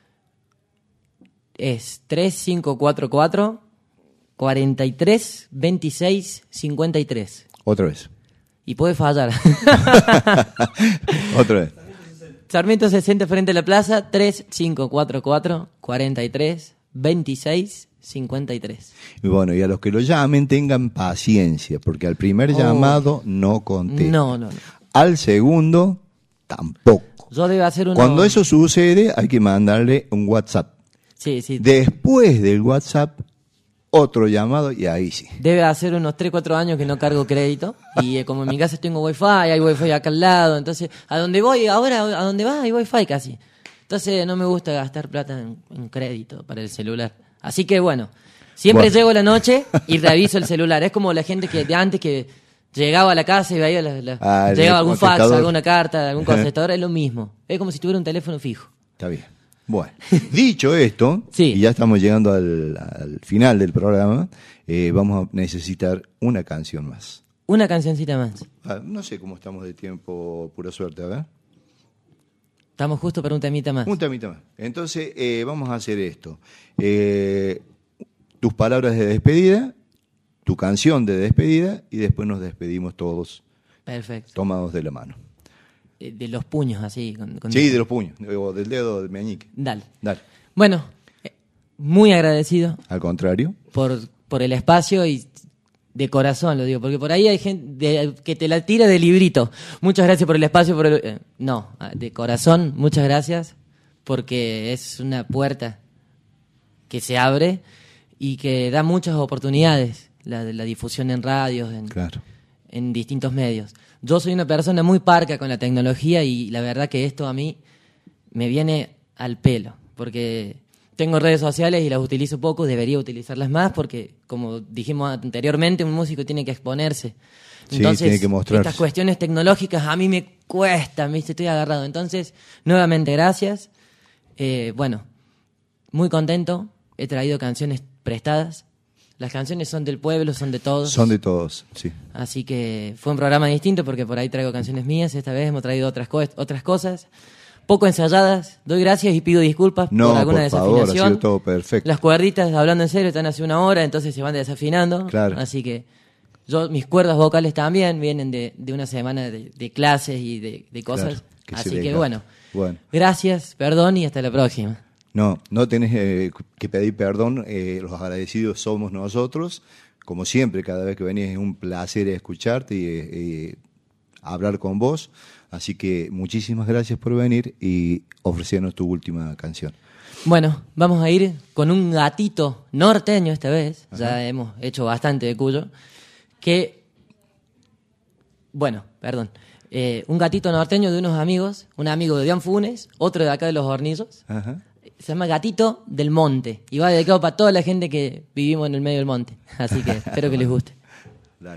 es 3544 43 26 53. Otra vez. Y puede fallar. Otra vez. Sarmiento 60 frente a la plaza, 3544 43 26 53. Y bueno, y a los que lo llamen tengan paciencia, porque al primer llamado no contesta. No. Al segundo, tampoco. Yo debo hacer uno... Cuando eso sucede, hay que mandarle un WhatsApp. Sí. Después del WhatsApp, otro llamado y ahí sí. Debe hacer unos 3-4 años que no cargo crédito. Y como en mi casa tengo wifi, hay wifi acá al lado. Entonces, ¿a dónde voy ahora? ¿A dónde va? Hay wifi casi. Entonces, no me gusta gastar plata en crédito para el celular. Así que bueno, siempre llego a la noche y reviso el celular. Es como la gente que de antes que llegaba a la casa y veía llegaba algún fax, alguna carta, algún contestador, es lo mismo. Es como si tuviera un teléfono fijo. Está bien. Bueno, dicho esto, Sí. y ya estamos llegando al final del programa, vamos a necesitar una canción más. Una cancioncita más. No sé cómo estamos de tiempo, pura suerte, a ver. Estamos justo para un temita más. Un temita más. Entonces, vamos a hacer esto. Tus palabras de despedida, tu canción de despedida, y después nos despedimos todos Perfecto. tomados de la mano. De los puños, así. Sí, de los puños, o del dedo del meñique. Dale. Dale. Bueno, muy agradecido Al contrario. por el espacio y de corazón lo digo, porque por ahí hay gente que te la tira de librito. Muchas gracias por el espacio. No, de corazón, muchas gracias, porque es una puerta que se abre y que da muchas oportunidades, la difusión en radios, Claro. en distintos medios. yo soy una persona muy parca con la tecnología y la verdad que esto a mí me viene al pelo, porque tengo redes sociales y las utilizo poco, debería utilizarlas más porque, como dijimos anteriormente, un músico tiene que exponerse. Entonces, tiene que mostrarse. Estas cuestiones tecnológicas a mí me cuestan, ¿viste? Estoy agarrado. Entonces, nuevamente, gracias. Bueno, muy contento. He traído canciones prestadas. Las canciones son del pueblo, son de todos. Son de todos, sí. Así que fue un programa distinto porque por ahí traigo canciones mías. Esta vez hemos traído otras cosas. Poco ensayadas. Doy gracias y pido disculpas por alguna desafinación. Favor, ha sido todo perfecto. Las cuerditas, hablando en serio, están hace una hora, entonces se van desafinando. Claro. Así que mis cuerdas vocales también vienen de una semana de clases y de cosas. Claro, así que bueno, gracias, perdón y hasta la próxima. No tenés que pedir perdón, los agradecidos somos nosotros. Como siempre, cada vez que venís es un placer escucharte y hablar con vos. Así que muchísimas gracias por venir y ofrecernos tu última canción. Bueno, vamos a ir con un gatito norteño esta vez. Ajá. Ya hemos hecho bastante de Cuyo. Un gatito norteño de unos amigos, un amigo de Dian Funes, otro de acá de Los Hornillos. Ajá. Se llama Gatito del Monte y va dedicado para toda la gente que vivimos en el medio del monte. Así que espero que les guste. Dale.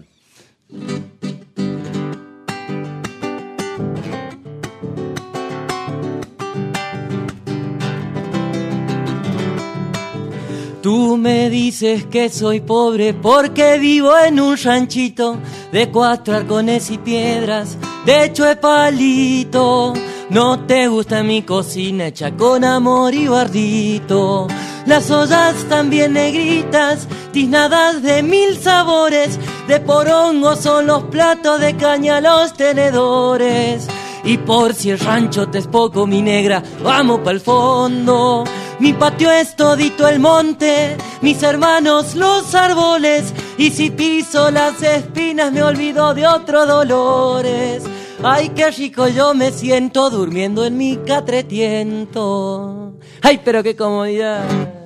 Tú me dices que soy pobre porque vivo en un ranchito de 4 arcones y piedras, de hecho de palito. No te gusta mi cocina hecha con amor y bardito. Las ollas también negritas, tiznadas de 1000 sabores. De porongo son los platos, de caña los tenedores. Y por si el rancho te es poco, mi negra, vamos pa'l fondo. Mi patio es todito el monte, mis hermanos los árboles. Y si piso las espinas me olvido de otros dolores. Ay, qué rico yo me siento durmiendo en mi catretiento. Ay, pero qué comodidad.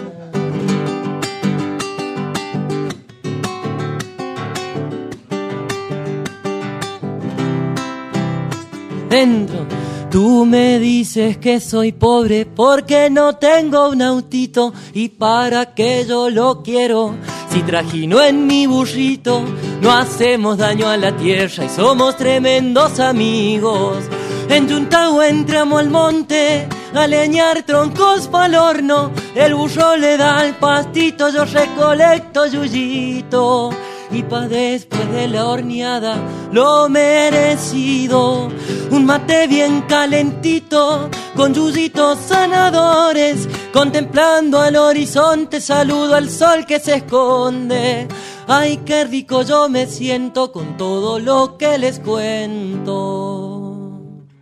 Dentro. Tú me dices que soy pobre porque no tengo un autito y para qué yo lo quiero. Si trajino en mi burrito, no hacemos daño a la tierra y somos tremendos amigos. En Yuntagua entramos al monte a leñar troncos pa'l horno. El burro le da al pastito, yo recolecto yuyito. Y pa' después de la horneada, lo merecido. Un mate bien calentito, con yuyitos sanadores. Contemplando al horizonte, saludo al sol que se esconde. Ay, qué rico yo me siento con todo lo que les cuento.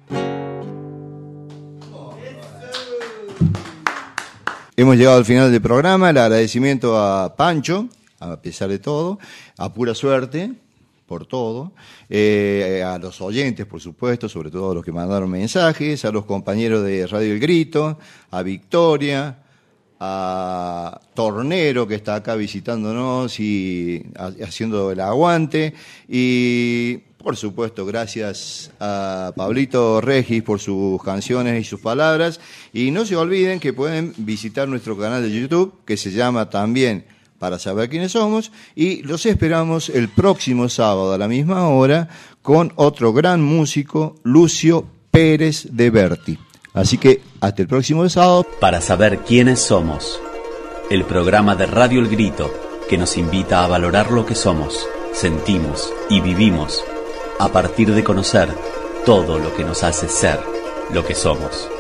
Hemos llegado al final del programa. El agradecimiento a Pancho, a pesar de todo, a pura suerte por todo, a los oyentes, por supuesto, sobre todo a los que mandaron mensajes, a los compañeros de Radio El Grito, a Victoria, a Tornero, que está acá visitándonos y haciendo el aguante, y por supuesto gracias a Pablito Regis por sus canciones y sus palabras, y no se olviden que pueden visitar nuestro canal de YouTube, que se llama también Para Saber Quiénes Somos, y los esperamos el próximo sábado a la misma hora con otro gran músico, Lucio Pérez de Berti. Así que hasta el próximo sábado. Para Saber Quiénes Somos, el programa de Radio El Grito que nos invita a valorar lo que somos, sentimos y vivimos a partir de conocer todo lo que nos hace ser lo que somos.